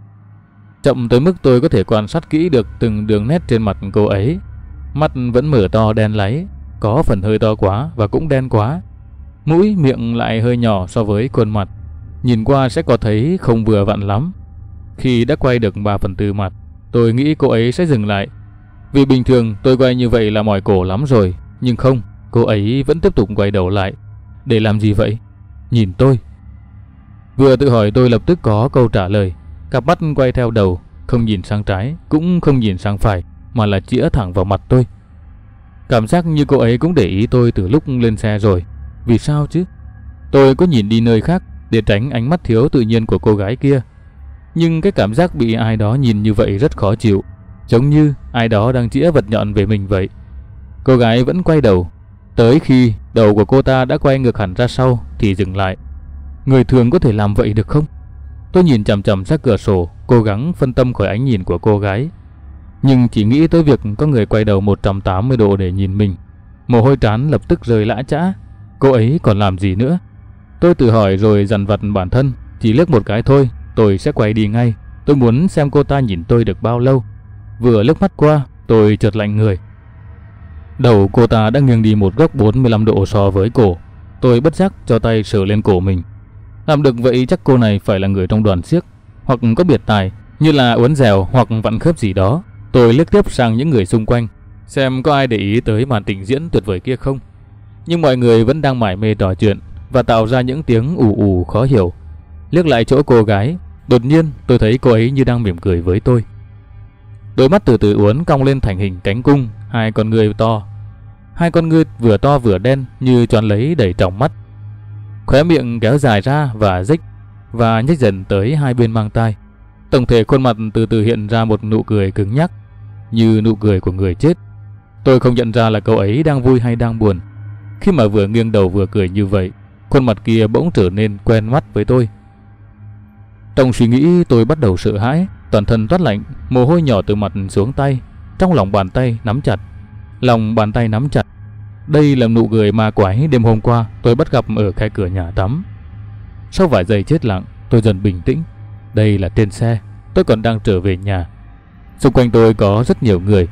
Chậm tới mức tôi có thể quan sát kỹ được từng đường nét trên mặt cô ấy. Mắt vẫn mở to đen láy, có phần hơi to quá và cũng đen quá. Mũi miệng lại hơi nhỏ so với khuôn mặt, nhìn qua sẽ có thấy không vừa vặn lắm. Khi đã quay được 3/4 mặt, tôi nghĩ cô ấy sẽ dừng lại. Vì bình thường tôi quay như vậy là mỏi cổ lắm rồi. Nhưng không, cô ấy vẫn tiếp tục quay đầu lại. Để làm gì vậy? Nhìn tôi. Vừa tự hỏi tôi lập tức có câu trả lời. Cặp mắt quay theo đầu, không nhìn sang trái, cũng không nhìn sang phải, mà là chĩa thẳng vào mặt tôi. Cảm giác như cô ấy cũng để ý tôi từ lúc lên xe rồi. Vì sao chứ? Tôi có nhìn đi nơi khác để tránh ánh mắt thiếu tự nhiên của cô gái kia. Nhưng cái cảm giác bị ai đó nhìn như vậy rất khó chịu, giống như ai đó đang chĩa vật nhọn về mình vậy. Cô gái vẫn quay đầu, tới khi đầu của cô ta đã quay ngược hẳn ra sau thì dừng lại. Người thường có thể làm vậy được không? Tôi nhìn chằm chằm ra cửa sổ, cố gắng phân tâm khỏi ánh nhìn của cô gái. Nhưng chỉ nghĩ tới việc có người quay đầu 180 độ để nhìn mình, mồ hôi trán lập tức rơi lã chã. Cô ấy còn làm gì nữa? Tôi tự hỏi rồi dằn vặt bản thân, chỉ liếc một cái thôi, tôi sẽ quay đi ngay. Tôi muốn xem cô ta nhìn tôi được bao lâu. Vừa liếc mắt qua, tôi chợt lạnh người. Đầu cô ta đã nghiêng đi một góc 45 độ so với cổ. Tôi bất giác cho tay sờ lên cổ mình. Làm được vậy chắc cô này phải là người trong đoàn xiếc, hoặc có biệt tài như là uốn dẻo hoặc vặn khớp gì đó. Tôi liếc tiếp sang những người xung quanh, xem có ai để ý tới màn trình diễn tuyệt vời kia không. Nhưng mọi người vẫn đang mải mê trò chuyện và tạo ra những tiếng ù ù khó hiểu. Liếc lại chỗ cô gái, đột nhiên tôi thấy cô ấy như đang mỉm cười với tôi. Đôi mắt từ từ uốn cong lên thành hình cánh cung, hai con ngươi vừa to vừa đen như choán lấy đầy tròng mắt. Khóe miệng kéo dài ra và nhếch dần tới hai bên mang tai. Tổng thể khuôn mặt từ từ hiện ra một nụ cười cứng nhắc, như nụ cười của người chết. Tôi không nhận ra là cậu ấy đang vui hay đang buồn. Khi mà vừa nghiêng đầu vừa cười như vậy, khuôn mặt kia bỗng trở nên quen mắt với tôi. Trong suy nghĩ tôi bắt đầu sợ hãi, toàn thân toát lạnh, mồ hôi nhỏ từ mặt xuống tay, trong lòng bàn tay nắm chặt. Đây là nụ cười ma quái đêm hôm qua tôi bắt gặp ở khe cửa nhà tắm. Sau vài giây chết lặng, tôi dần bình tĩnh. Đây là trên xe, tôi còn đang trở về nhà. Xung quanh tôi có rất nhiều người.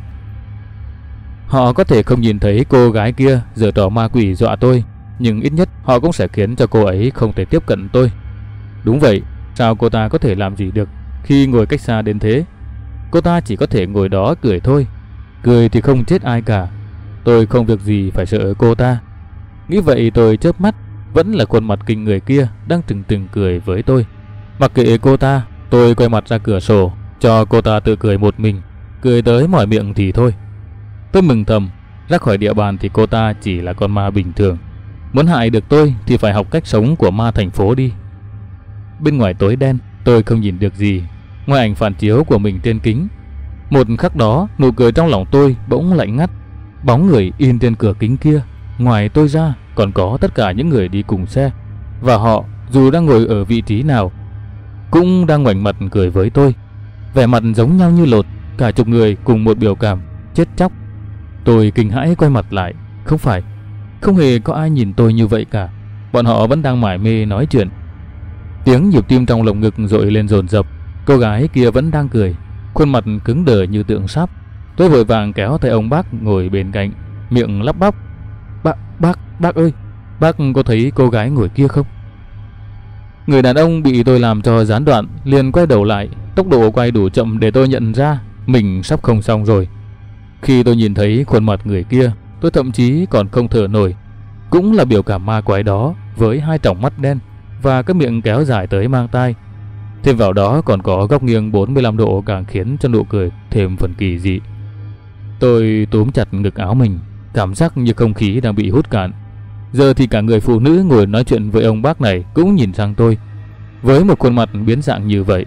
Họ có thể không nhìn thấy cô gái kia giở trò ma quỷ dọa tôi, nhưng ít nhất họ cũng sẽ khiến cho cô ấy không thể tiếp cận tôi. Đúng vậy, sao cô ta có thể làm gì được khi ngồi cách xa đến thế? Cô ta chỉ có thể ngồi đó cười thôi. Cười thì không chết ai cả. Tôi không việc gì phải sợ cô ta. Nghĩ vậy tôi chớp mắt, vẫn là khuôn mặt kinh người kia đang trừng trừng cười với tôi. Mặc kệ cô ta, tôi quay mặt ra cửa sổ, cho cô ta tự cười một mình. Cười tới mỏi miệng thì thôi. Tôi mừng thầm, ra khỏi địa bàn thì cô ta chỉ là con ma bình thường. Muốn hại được tôi thì phải học cách sống của ma thành phố đi. Bên ngoài tối đen, tôi không nhìn được gì ngoài ảnh phản chiếu của mình trên kính. Một khắc đó, nụ cười trong lòng tôi bỗng lạnh ngắt. Bóng người in trên cửa kính kia, ngoài tôi ra còn có tất cả những người đi cùng xe. Và họ, dù đang ngồi ở vị trí nào, cũng đang ngoảnh mặt cười với tôi. Vẻ mặt giống nhau như lột, cả chục người cùng một biểu cảm, chết chóc. Tôi kinh hãi quay mặt lại. Không hề có ai nhìn tôi như vậy cả. Bọn họ vẫn đang mải mê nói chuyện. Tiếng nhịp tim trong lồng ngực dội lên dồn dập. Cô gái kia vẫn đang cười, khuôn mặt cứng đờ như tượng sáp. Tôi vội vàng kéo tay ông bác ngồi bên cạnh, miệng lắp bắp: Bác ơi, bác có thấy cô gái ngồi kia không? Người đàn ông bị tôi làm cho gián đoạn liền quay đầu lại, tốc độ quay đủ chậm để tôi nhận ra mình sắp không xong rồi. Khi tôi nhìn thấy khuôn mặt người kia, tôi thậm chí còn không thở nổi. Cũng là biểu cảm ma quái đó, với hai tròng mắt đen và cái miệng kéo dài tới mang tai. Thêm vào đó còn có góc nghiêng 45 độ càng khiến cho nụ cười thêm phần kỳ dị. Tôi túm chặt ngực áo mình, cảm giác như không khí đang bị hút cạn. Giờ thì cả người phụ nữ ngồi nói chuyện với ông bác này cũng nhìn sang tôi, với một khuôn mặt biến dạng như vậy.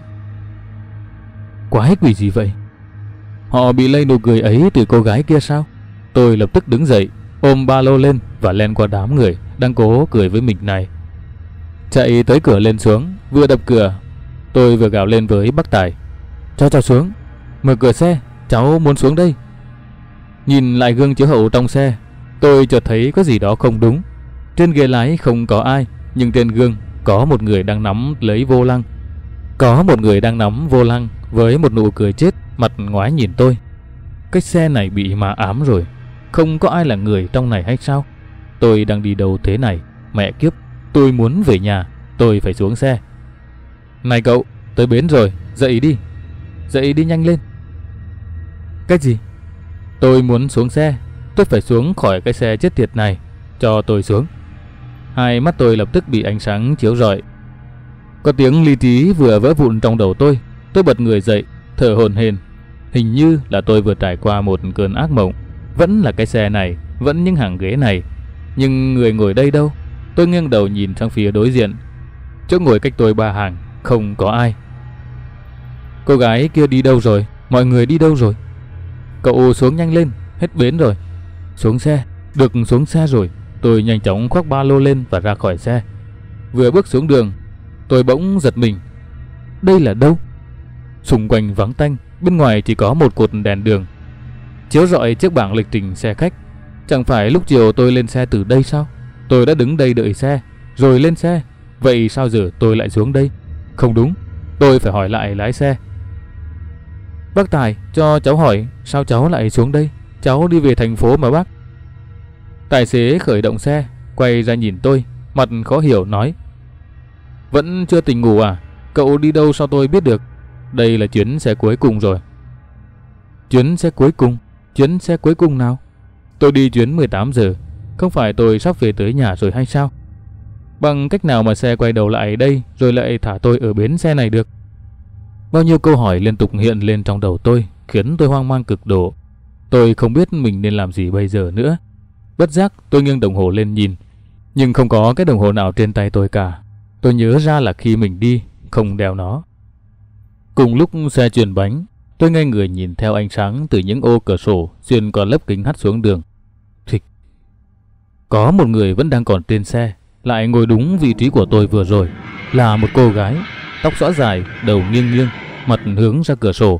Quái quỷ gì vậy? Họ bị lây nụ cười ấy từ cô gái kia sao? Tôi lập tức đứng dậy, ôm ba lô lên và len qua đám người, đang cố cười với mình này. Chạy tới cửa lên xuống, vừa đập cửa, tôi vừa gào lên với bác Tài: Cho cháu xuống, mở cửa xe, cháu muốn xuống đây. Nhìn lại gương chiếu hậu trong xe, tôi chợt thấy có gì đó không đúng. Trên ghế lái không có ai, nhưng trên gương có một người đang nắm lấy vô lăng. Có một người đang nắm vô lăng với một nụ cười chết, mặt ngoái nhìn tôi. Cái xe này bị ma ám rồi, không có ai là người trong này hay sao? Tôi đang đi đâu thế này? Mẹ kiếp, tôi muốn về nhà, tôi phải xuống xe. Này cậu, tới bến rồi, dậy đi. Dậy đi nhanh lên. Cái gì? Tôi muốn xuống xe, tôi phải xuống khỏi cái xe chết tiệt này. Cho tôi xuống. Hai mắt tôi lập tức bị ánh sáng chiếu rọi. Có tiếng li tí vừa vỡ vụn trong đầu tôi. Tôi bật người dậy, thở hổn hển. Hình như là tôi vừa trải qua một cơn ác mộng. Vẫn là cái xe này, vẫn những hàng ghế này, nhưng người ngồi đây đâu? Tôi nghiêng đầu nhìn sang phía đối diện. Chỗ ngồi cách tôi 3 hàng, không có ai. Cô gái kia đi đâu rồi? Mọi người đi đâu rồi? Cậu xuống nhanh lên, hết bến rồi. Xuống xe, được xuống xe rồi. Tôi nhanh chóng khoác ba lô lên và ra khỏi xe. Vừa bước xuống đường, tôi bỗng giật mình. Đây là đâu? Xung quanh vắng tanh, bên ngoài chỉ có một cột đèn đường chiếu rọi chiếc bảng lịch trình xe khách. Chẳng phải lúc chiều tôi lên xe từ đây sao? Tôi đã đứng đây đợi xe, rồi lên xe. Vậy sao giờ tôi lại xuống đây? Không đúng, tôi phải hỏi lại lái xe. Bác Tài, cho cháu hỏi, sao cháu lại xuống đây? Cháu đi về thành phố mà bác. Tài xế khởi động xe, quay ra nhìn tôi, mặt khó hiểu nói: Vẫn chưa tỉnh ngủ à? Cậu đi đâu sao tôi biết được? Đây là chuyến xe cuối cùng rồi. Chuyến xe cuối cùng? Chuyến xe cuối cùng nào? Tôi đi chuyến 18 giờ. Không phải tôi sắp về tới nhà rồi hay sao? Bằng cách nào mà xe quay đầu lại đây rồi lại thả tôi ở bến xe này được? Bao nhiêu câu hỏi liên tục hiện lên trong đầu tôi, khiến tôi hoang mang cực độ. Tôi không biết mình nên làm gì bây giờ nữa. Bất giác tôi nghiêng đồng hồ lên nhìn, nhưng không có cái đồng hồ nào trên tay tôi cả. Tôi nhớ ra là khi mình đi không đeo nó. Cùng lúc xe chuyển bánh, tôi ngây người nhìn theo ánh sáng từ những ô cửa sổ xuyên qua lớp kính hắt xuống đường. Thịch. Có một người vẫn đang còn trên xe, lại ngồi đúng vị trí của tôi vừa rồi. Là một cô gái, tóc xõa dài, đầu nghiêng nghiêng, mặt hướng ra cửa sổ.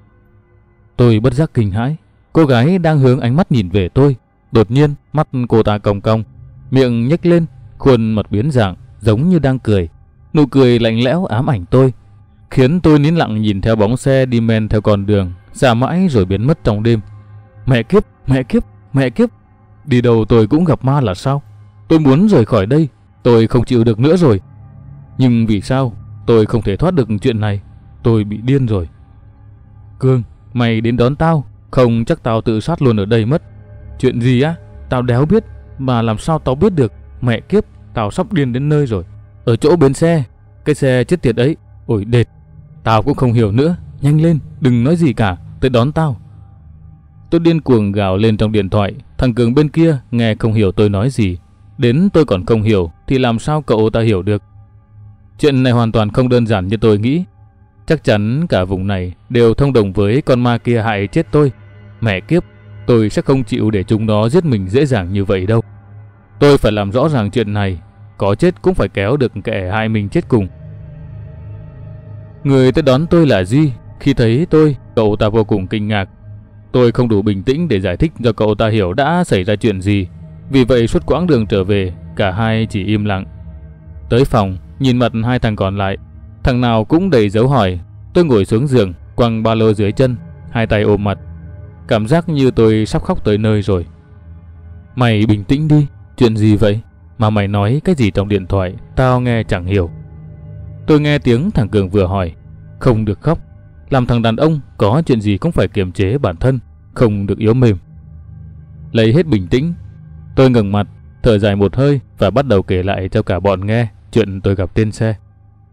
Tôi bất giác kinh hãi. Cô gái đang hướng ánh mắt nhìn về tôi. Đột nhiên mắt cô ta cong cong, miệng nhếch lên, khuôn mặt biến dạng, giống như đang cười. Nụ cười lạnh lẽo ám ảnh tôi, khiến tôi nín lặng nhìn theo bóng xe đi men theo con đường, xa mãi rồi biến mất trong đêm. Mẹ kiếp, mẹ kiếp, mẹ kiếp. Đi đâu tôi cũng gặp ma là sao? Tôi muốn rời khỏi đây, tôi không chịu được nữa rồi. Nhưng vì sao tôi không thể thoát được chuyện này? Tôi bị điên rồi. Cương, mày đến đón tao, không chắc tao tự sát luôn ở đây mất. Chuyện gì á? Tao đéo biết, mà làm sao tao biết được? Mẹ kiếp, tao sắp điên đến nơi rồi. Ở chỗ bến xe, cái xe chết tiệt ấy. Ôi đệt, tao cũng không hiểu nữa. Nhanh lên, đừng nói gì cả, tới đón tao. Tôi điên cuồng gào lên trong điện thoại. Thằng Cường bên kia nghe không hiểu tôi nói gì. Đến tôi còn không hiểu thì làm sao cậu ta hiểu được? Chuyện này hoàn toàn không đơn giản như tôi nghĩ. Chắc chắn cả vùng này đều thông đồng với con ma kia hại chết tôi. Mẹ kiếp, tôi sẽ không chịu để chúng nó giết mình dễ dàng như vậy đâu. Tôi phải làm rõ ràng chuyện này. Có chết cũng phải kéo được kẻ hại mình chết cùng. Người tới đón tôi là Duy. Khi thấy tôi, cậu ta vô cùng kinh ngạc. Tôi không đủ bình tĩnh để giải thích cho cậu ta hiểu đã xảy ra chuyện gì. Vì vậy suốt quãng đường trở về, cả hai chỉ im lặng. Tới phòng, nhìn mặt hai thằng còn lại, thằng nào cũng đầy dấu hỏi. Tôi ngồi xuống giường, quăng ba lô dưới chân, hai tay ôm mặt. Cảm giác như tôi sắp khóc tới nơi rồi. Mày bình tĩnh đi, chuyện gì vậy? Mà mày nói cái gì trong điện thoại, tao nghe chẳng hiểu. Tôi nghe tiếng thằng Cường vừa hỏi. Không được khóc. Làm thằng đàn ông có chuyện gì cũng phải kiềm chế bản thân, không được yếu mềm. Lấy hết bình tĩnh, tôi ngẩng mặt, thở dài một hơi và bắt đầu kể lại cho cả bọn nghe chuyện tôi gặp trên xe.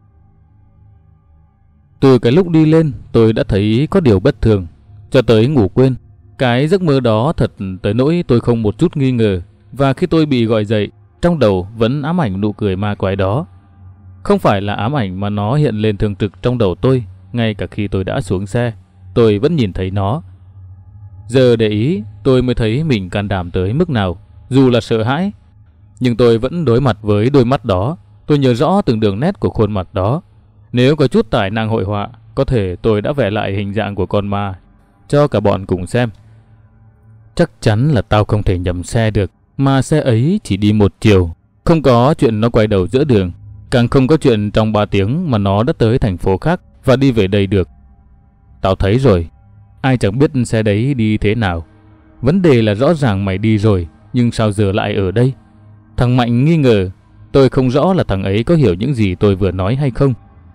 Từ cái lúc đi lên, tôi đã thấy có điều bất thường, cho tới ngủ quên. Cái giấc mơ đó thật tới nỗi tôi không một chút nghi ngờ. Và khi tôi bị gọi dậy, trong đầu vẫn ám ảnh nụ cười ma quái đó. Không phải là ám ảnh mà nó hiện lên thường trực trong đầu tôi. Ngay cả khi tôi đã xuống xe, tôi vẫn nhìn thấy nó. Giờ để ý, tôi mới thấy mình can đảm tới mức nào. Dù là sợ hãi, Nhưng tôi vẫn đối mặt với đôi mắt đó. Tôi nhớ rõ từng đường nét của khuôn mặt đó. Nếu có chút tài năng hội họa, có thể tôi đã vẽ lại hình dạng của con ma cho cả bọn cùng xem. Chắc chắn là tao không thể nhầm xe được, mà xe ấy chỉ đi một chiều. Không có chuyện nó quay đầu giữa đường, càng không có chuyện trong 3 tiếng mà nó đã tới thành phố khác và đi về đây được. Tao thấy rồi, ai chẳng biết xe đấy đi thế nào. Vấn đề là rõ ràng mày đi rồi, nhưng sao giờ lại ở đây? Thằng Mạnh nghi ngờ. Tôi không rõ là thằng ấy có hiểu những gì tôi vừa nói hay không.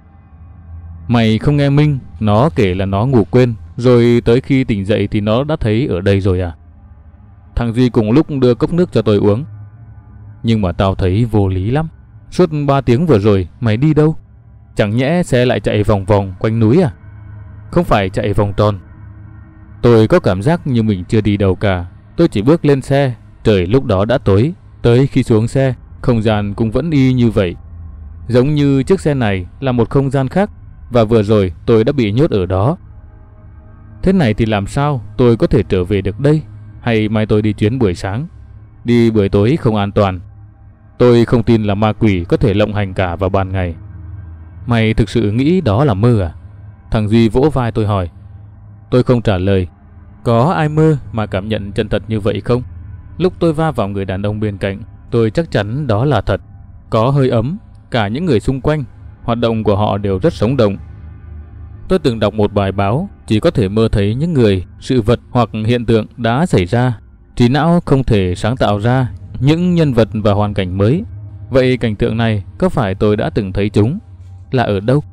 Mày không nghe Minh, nó kể là nó ngủ quên, rồi tới khi tỉnh dậy thì nó đã thấy ở đây rồi à? Thằng Duy cùng lúc đưa cốc nước cho tôi uống. Nhưng mà tao thấy vô lý lắm. Suốt 3 tiếng vừa rồi mày đi đâu? Chẳng nhẽ xe lại chạy vòng vòng quanh núi à? Không phải chạy vòng tròn. Tôi có cảm giác như mình chưa đi đâu cả. Tôi chỉ bước lên xe, trời lúc đó đã tối. Tới khi xuống xe, không gian cũng vẫn y như vậy. Giống như chiếc xe này là một không gian khác, và vừa rồi tôi đã bị nhốt ở đó. Thế này thì làm sao tôi có thể trở về được đây? Hay mai tôi đi chuyến buổi sáng? Đi buổi tối không an toàn. Tôi không tin là ma quỷ có thể lộng hành cả vào ban ngày. Mày thực sự nghĩ đó là mơ à? Thằng Duy vỗ vai tôi hỏi. Tôi không trả lời. Có ai mơ mà cảm nhận chân thật như vậy không? Lúc tôi va vào người đàn ông bên cạnh, tôi chắc chắn đó là thật. Có hơi ấm, cả những người xung quanh, hoạt động của họ đều rất sống động. Tôi từng đọc một bài báo, chỉ có thể mơ thấy những người, sự vật hoặc hiện tượng đã xảy ra. Trí não không thể sáng tạo ra những nhân vật và hoàn cảnh mới. Vậy cảnh tượng này có phải tôi đã từng thấy chúng? Là ở đâu?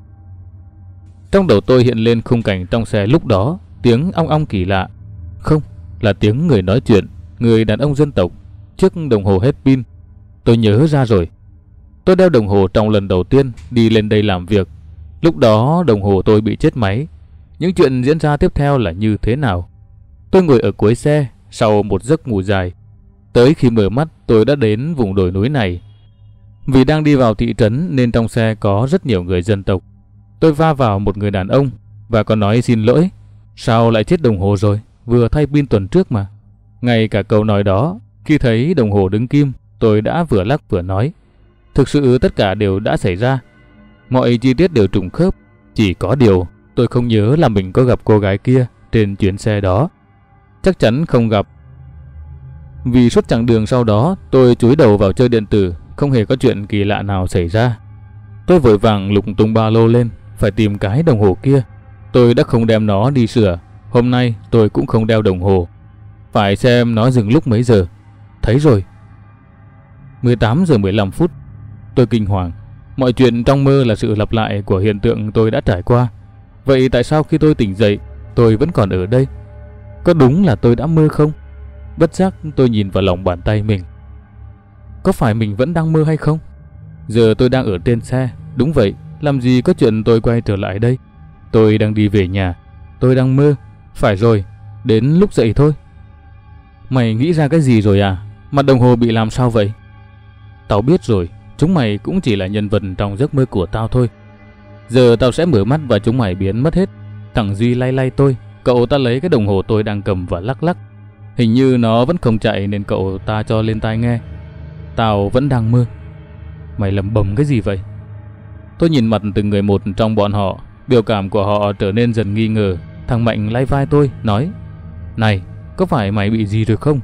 Trong đầu tôi hiện lên khung cảnh trong xe lúc đó, tiếng ong ong kỳ lạ. Không, là tiếng người nói chuyện, người đàn ông dân tộc, chiếc đồng hồ hết pin. Tôi nhớ ra rồi. Tôi đeo đồng hồ trong lần đầu tiên đi lên đây làm việc. Lúc đó đồng hồ tôi bị chết máy. Những chuyện diễn ra tiếp theo là như thế nào? Tôi ngồi ở cuối xe sau một giấc ngủ dài. Tới khi mở mắt tôi đã đến vùng đồi núi này. Vì đang đi vào thị trấn nên trong xe có rất nhiều người dân tộc. Tôi va vào một người đàn ông và có nói xin lỗi. Sao lại chết đồng hồ rồi? Vừa thay pin tuần trước mà. Ngay cả câu nói đó, khi thấy đồng hồ đứng kim, tôi đã vừa lắc vừa nói. Thực sự tất cả đều đã xảy ra. Mọi chi tiết đều trùng khớp. Chỉ có điều tôi không nhớ là mình có gặp cô gái kia trên chuyến xe đó. Chắc chắn không gặp. Vì suốt chặng đường sau đó tôi chúi đầu vào chơi điện tử, không hề có chuyện kỳ lạ nào xảy ra. Tôi vội vàng lục tung ba lô lên, phải tìm cái đồng hồ kia. Tôi đã không đem nó đi sửa. Hôm nay tôi cũng không đeo đồng hồ. Phải xem nó dừng lúc mấy giờ. Thấy rồi, 18 giờ 15 phút. Tôi kinh hoàng. Mọi chuyện trong mơ là sự lặp lại của hiện tượng tôi đã trải qua. Vậy tại sao khi tôi tỉnh dậy tôi vẫn còn ở đây? Có đúng là tôi đã mơ không? Bất giác tôi nhìn vào lòng bàn tay mình. Có phải mình vẫn đang mơ hay không? Giờ tôi đang ở trên xe. Đúng vậy, làm gì có chuyện tôi quay trở lại đây. Tôi đang đi về nhà. Tôi đang mơ. Phải rồi, đến lúc dậy thôi. Mày nghĩ ra cái gì rồi à? Mặt đồng hồ bị làm sao vậy? Tao biết rồi, chúng mày cũng chỉ là nhân vật trong giấc mơ của tao thôi. Giờ tao sẽ mở mắt và chúng mày biến mất hết. Thằng Duy lay lay tôi. Cậu ta lấy cái đồng hồ tôi đang cầm và lắc lắc. Hình như nó vẫn không chạy nên cậu ta cho lên tai nghe. Tao vẫn đang mơ. Mày lẩm bẩm cái gì vậy? Tôi nhìn mặt từng người một trong bọn họ. Biểu cảm của họ trở nên dần nghi ngờ. Thằng Mạnh lay vai tôi, nói: Này, có phải mày bị gì rồi không?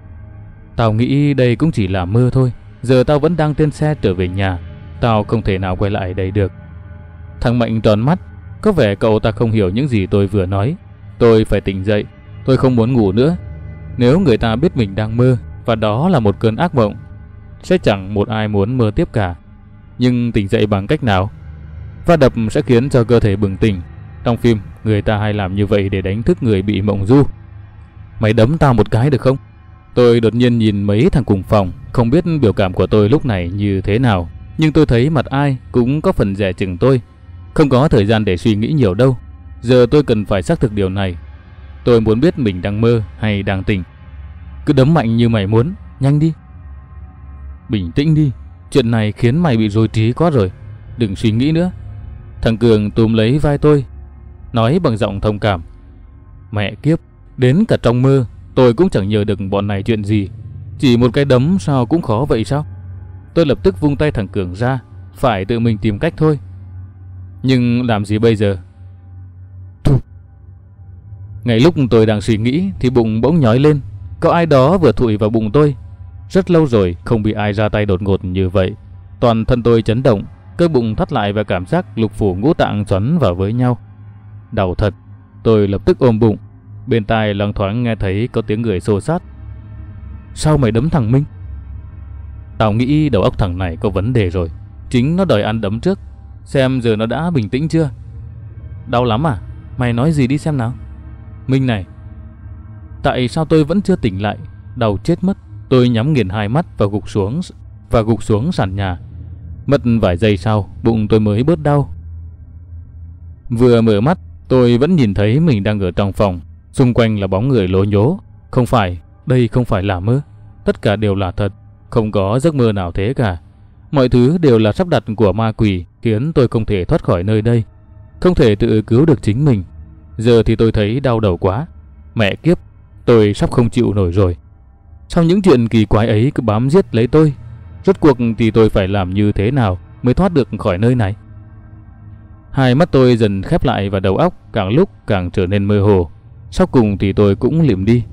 Tao nghĩ đây cũng chỉ là mơ thôi. Giờ tao vẫn đang trên xe trở về nhà. Tao không thể nào quay lại đây được. Thằng Mạnh tròn mắt. Có vẻ cậu ta không hiểu những gì tôi vừa nói. Tôi phải tỉnh dậy. Tôi không muốn ngủ nữa. Nếu người ta biết mình đang mơ và đó là một cơn ác mộng, sẽ chẳng một ai muốn mơ tiếp cả. Nhưng tỉnh dậy bằng cách nào? Va đập sẽ khiến cho cơ thể bừng tỉnh. Trong phim, người ta hay làm như vậy để đánh thức người bị mộng du. Mày đấm tao một cái được không? Tôi đột nhiên nhìn mấy thằng cùng phòng. Không biết biểu cảm của tôi lúc này như thế nào, nhưng tôi thấy mặt ai cũng có phần dè chừng tôi. Không có thời gian để suy nghĩ nhiều đâu. Giờ tôi cần phải xác thực điều này. Tôi muốn biết mình đang mơ hay đang tỉnh. Cứ đấm mạnh như mày muốn, nhanh đi. Bình tĩnh đi, chuyện này khiến mày bị rối trí quá rồi. Đừng suy nghĩ nữa. Thằng Cường túm lấy vai tôi, nói bằng giọng thông cảm: Mẹ kiếp, đến cả trong mơ tôi cũng chẳng nhờ được bọn này chuyện gì. Chỉ một cái đấm sao cũng khó vậy sao? Tôi lập tức vung tay thằng Cường ra, phải tự mình tìm cách thôi. Nhưng làm gì bây giờ? Ngay lúc tôi đang suy nghĩ thì bụng bỗng nhói lên. Có ai đó vừa thụi vào bụng tôi. Rất lâu rồi không bị ai ra tay đột ngột như vậy. Toàn thân tôi chấn động, cơ bụng thắt lại và cảm giác lục phủ ngũ tạng xoắn vào với nhau. Đau thật. Tôi lập tức ôm bụng. Bên tai loáng thoáng nghe thấy có tiếng người xô xát. Sao mày đấm thằng Minh? Tao nghĩ đầu óc thằng này có vấn đề rồi. Chính nó đòi ăn đấm trước. Xem giờ nó đã bình tĩnh chưa? Đau lắm à? Mày nói gì đi xem nào. Minh này. Tại sao tôi vẫn chưa tỉnh lại? Đau chết mất. Tôi nhắm nghiền hai mắt và gục xuống sàn nhà. Mất vài giây sau, bụng tôi mới bớt đau. Vừa mở mắt, tôi vẫn nhìn thấy mình đang ở trong phòng. Xung quanh là bóng người lố nhố. Không phải, đây không phải là mơ. Tất cả đều là thật. Không có giấc mơ nào thế cả. Mọi thứ đều là sắp đặt của ma quỷ, khiến tôi không thể thoát khỏi nơi đây. Không thể tự cứu được chính mình. Giờ thì tôi thấy đau đầu quá. Mẹ kiếp, tôi sắp không chịu nổi rồi. Sao những chuyện kỳ quái ấy cứ bám giết lấy tôi? Rốt cuộc thì tôi phải làm như thế nào mới thoát được khỏi nơi này? Hai mắt tôi dần khép lại và đầu óc càng lúc càng trở nên mơ hồ. Sau cùng thì tôi cũng liệm đi.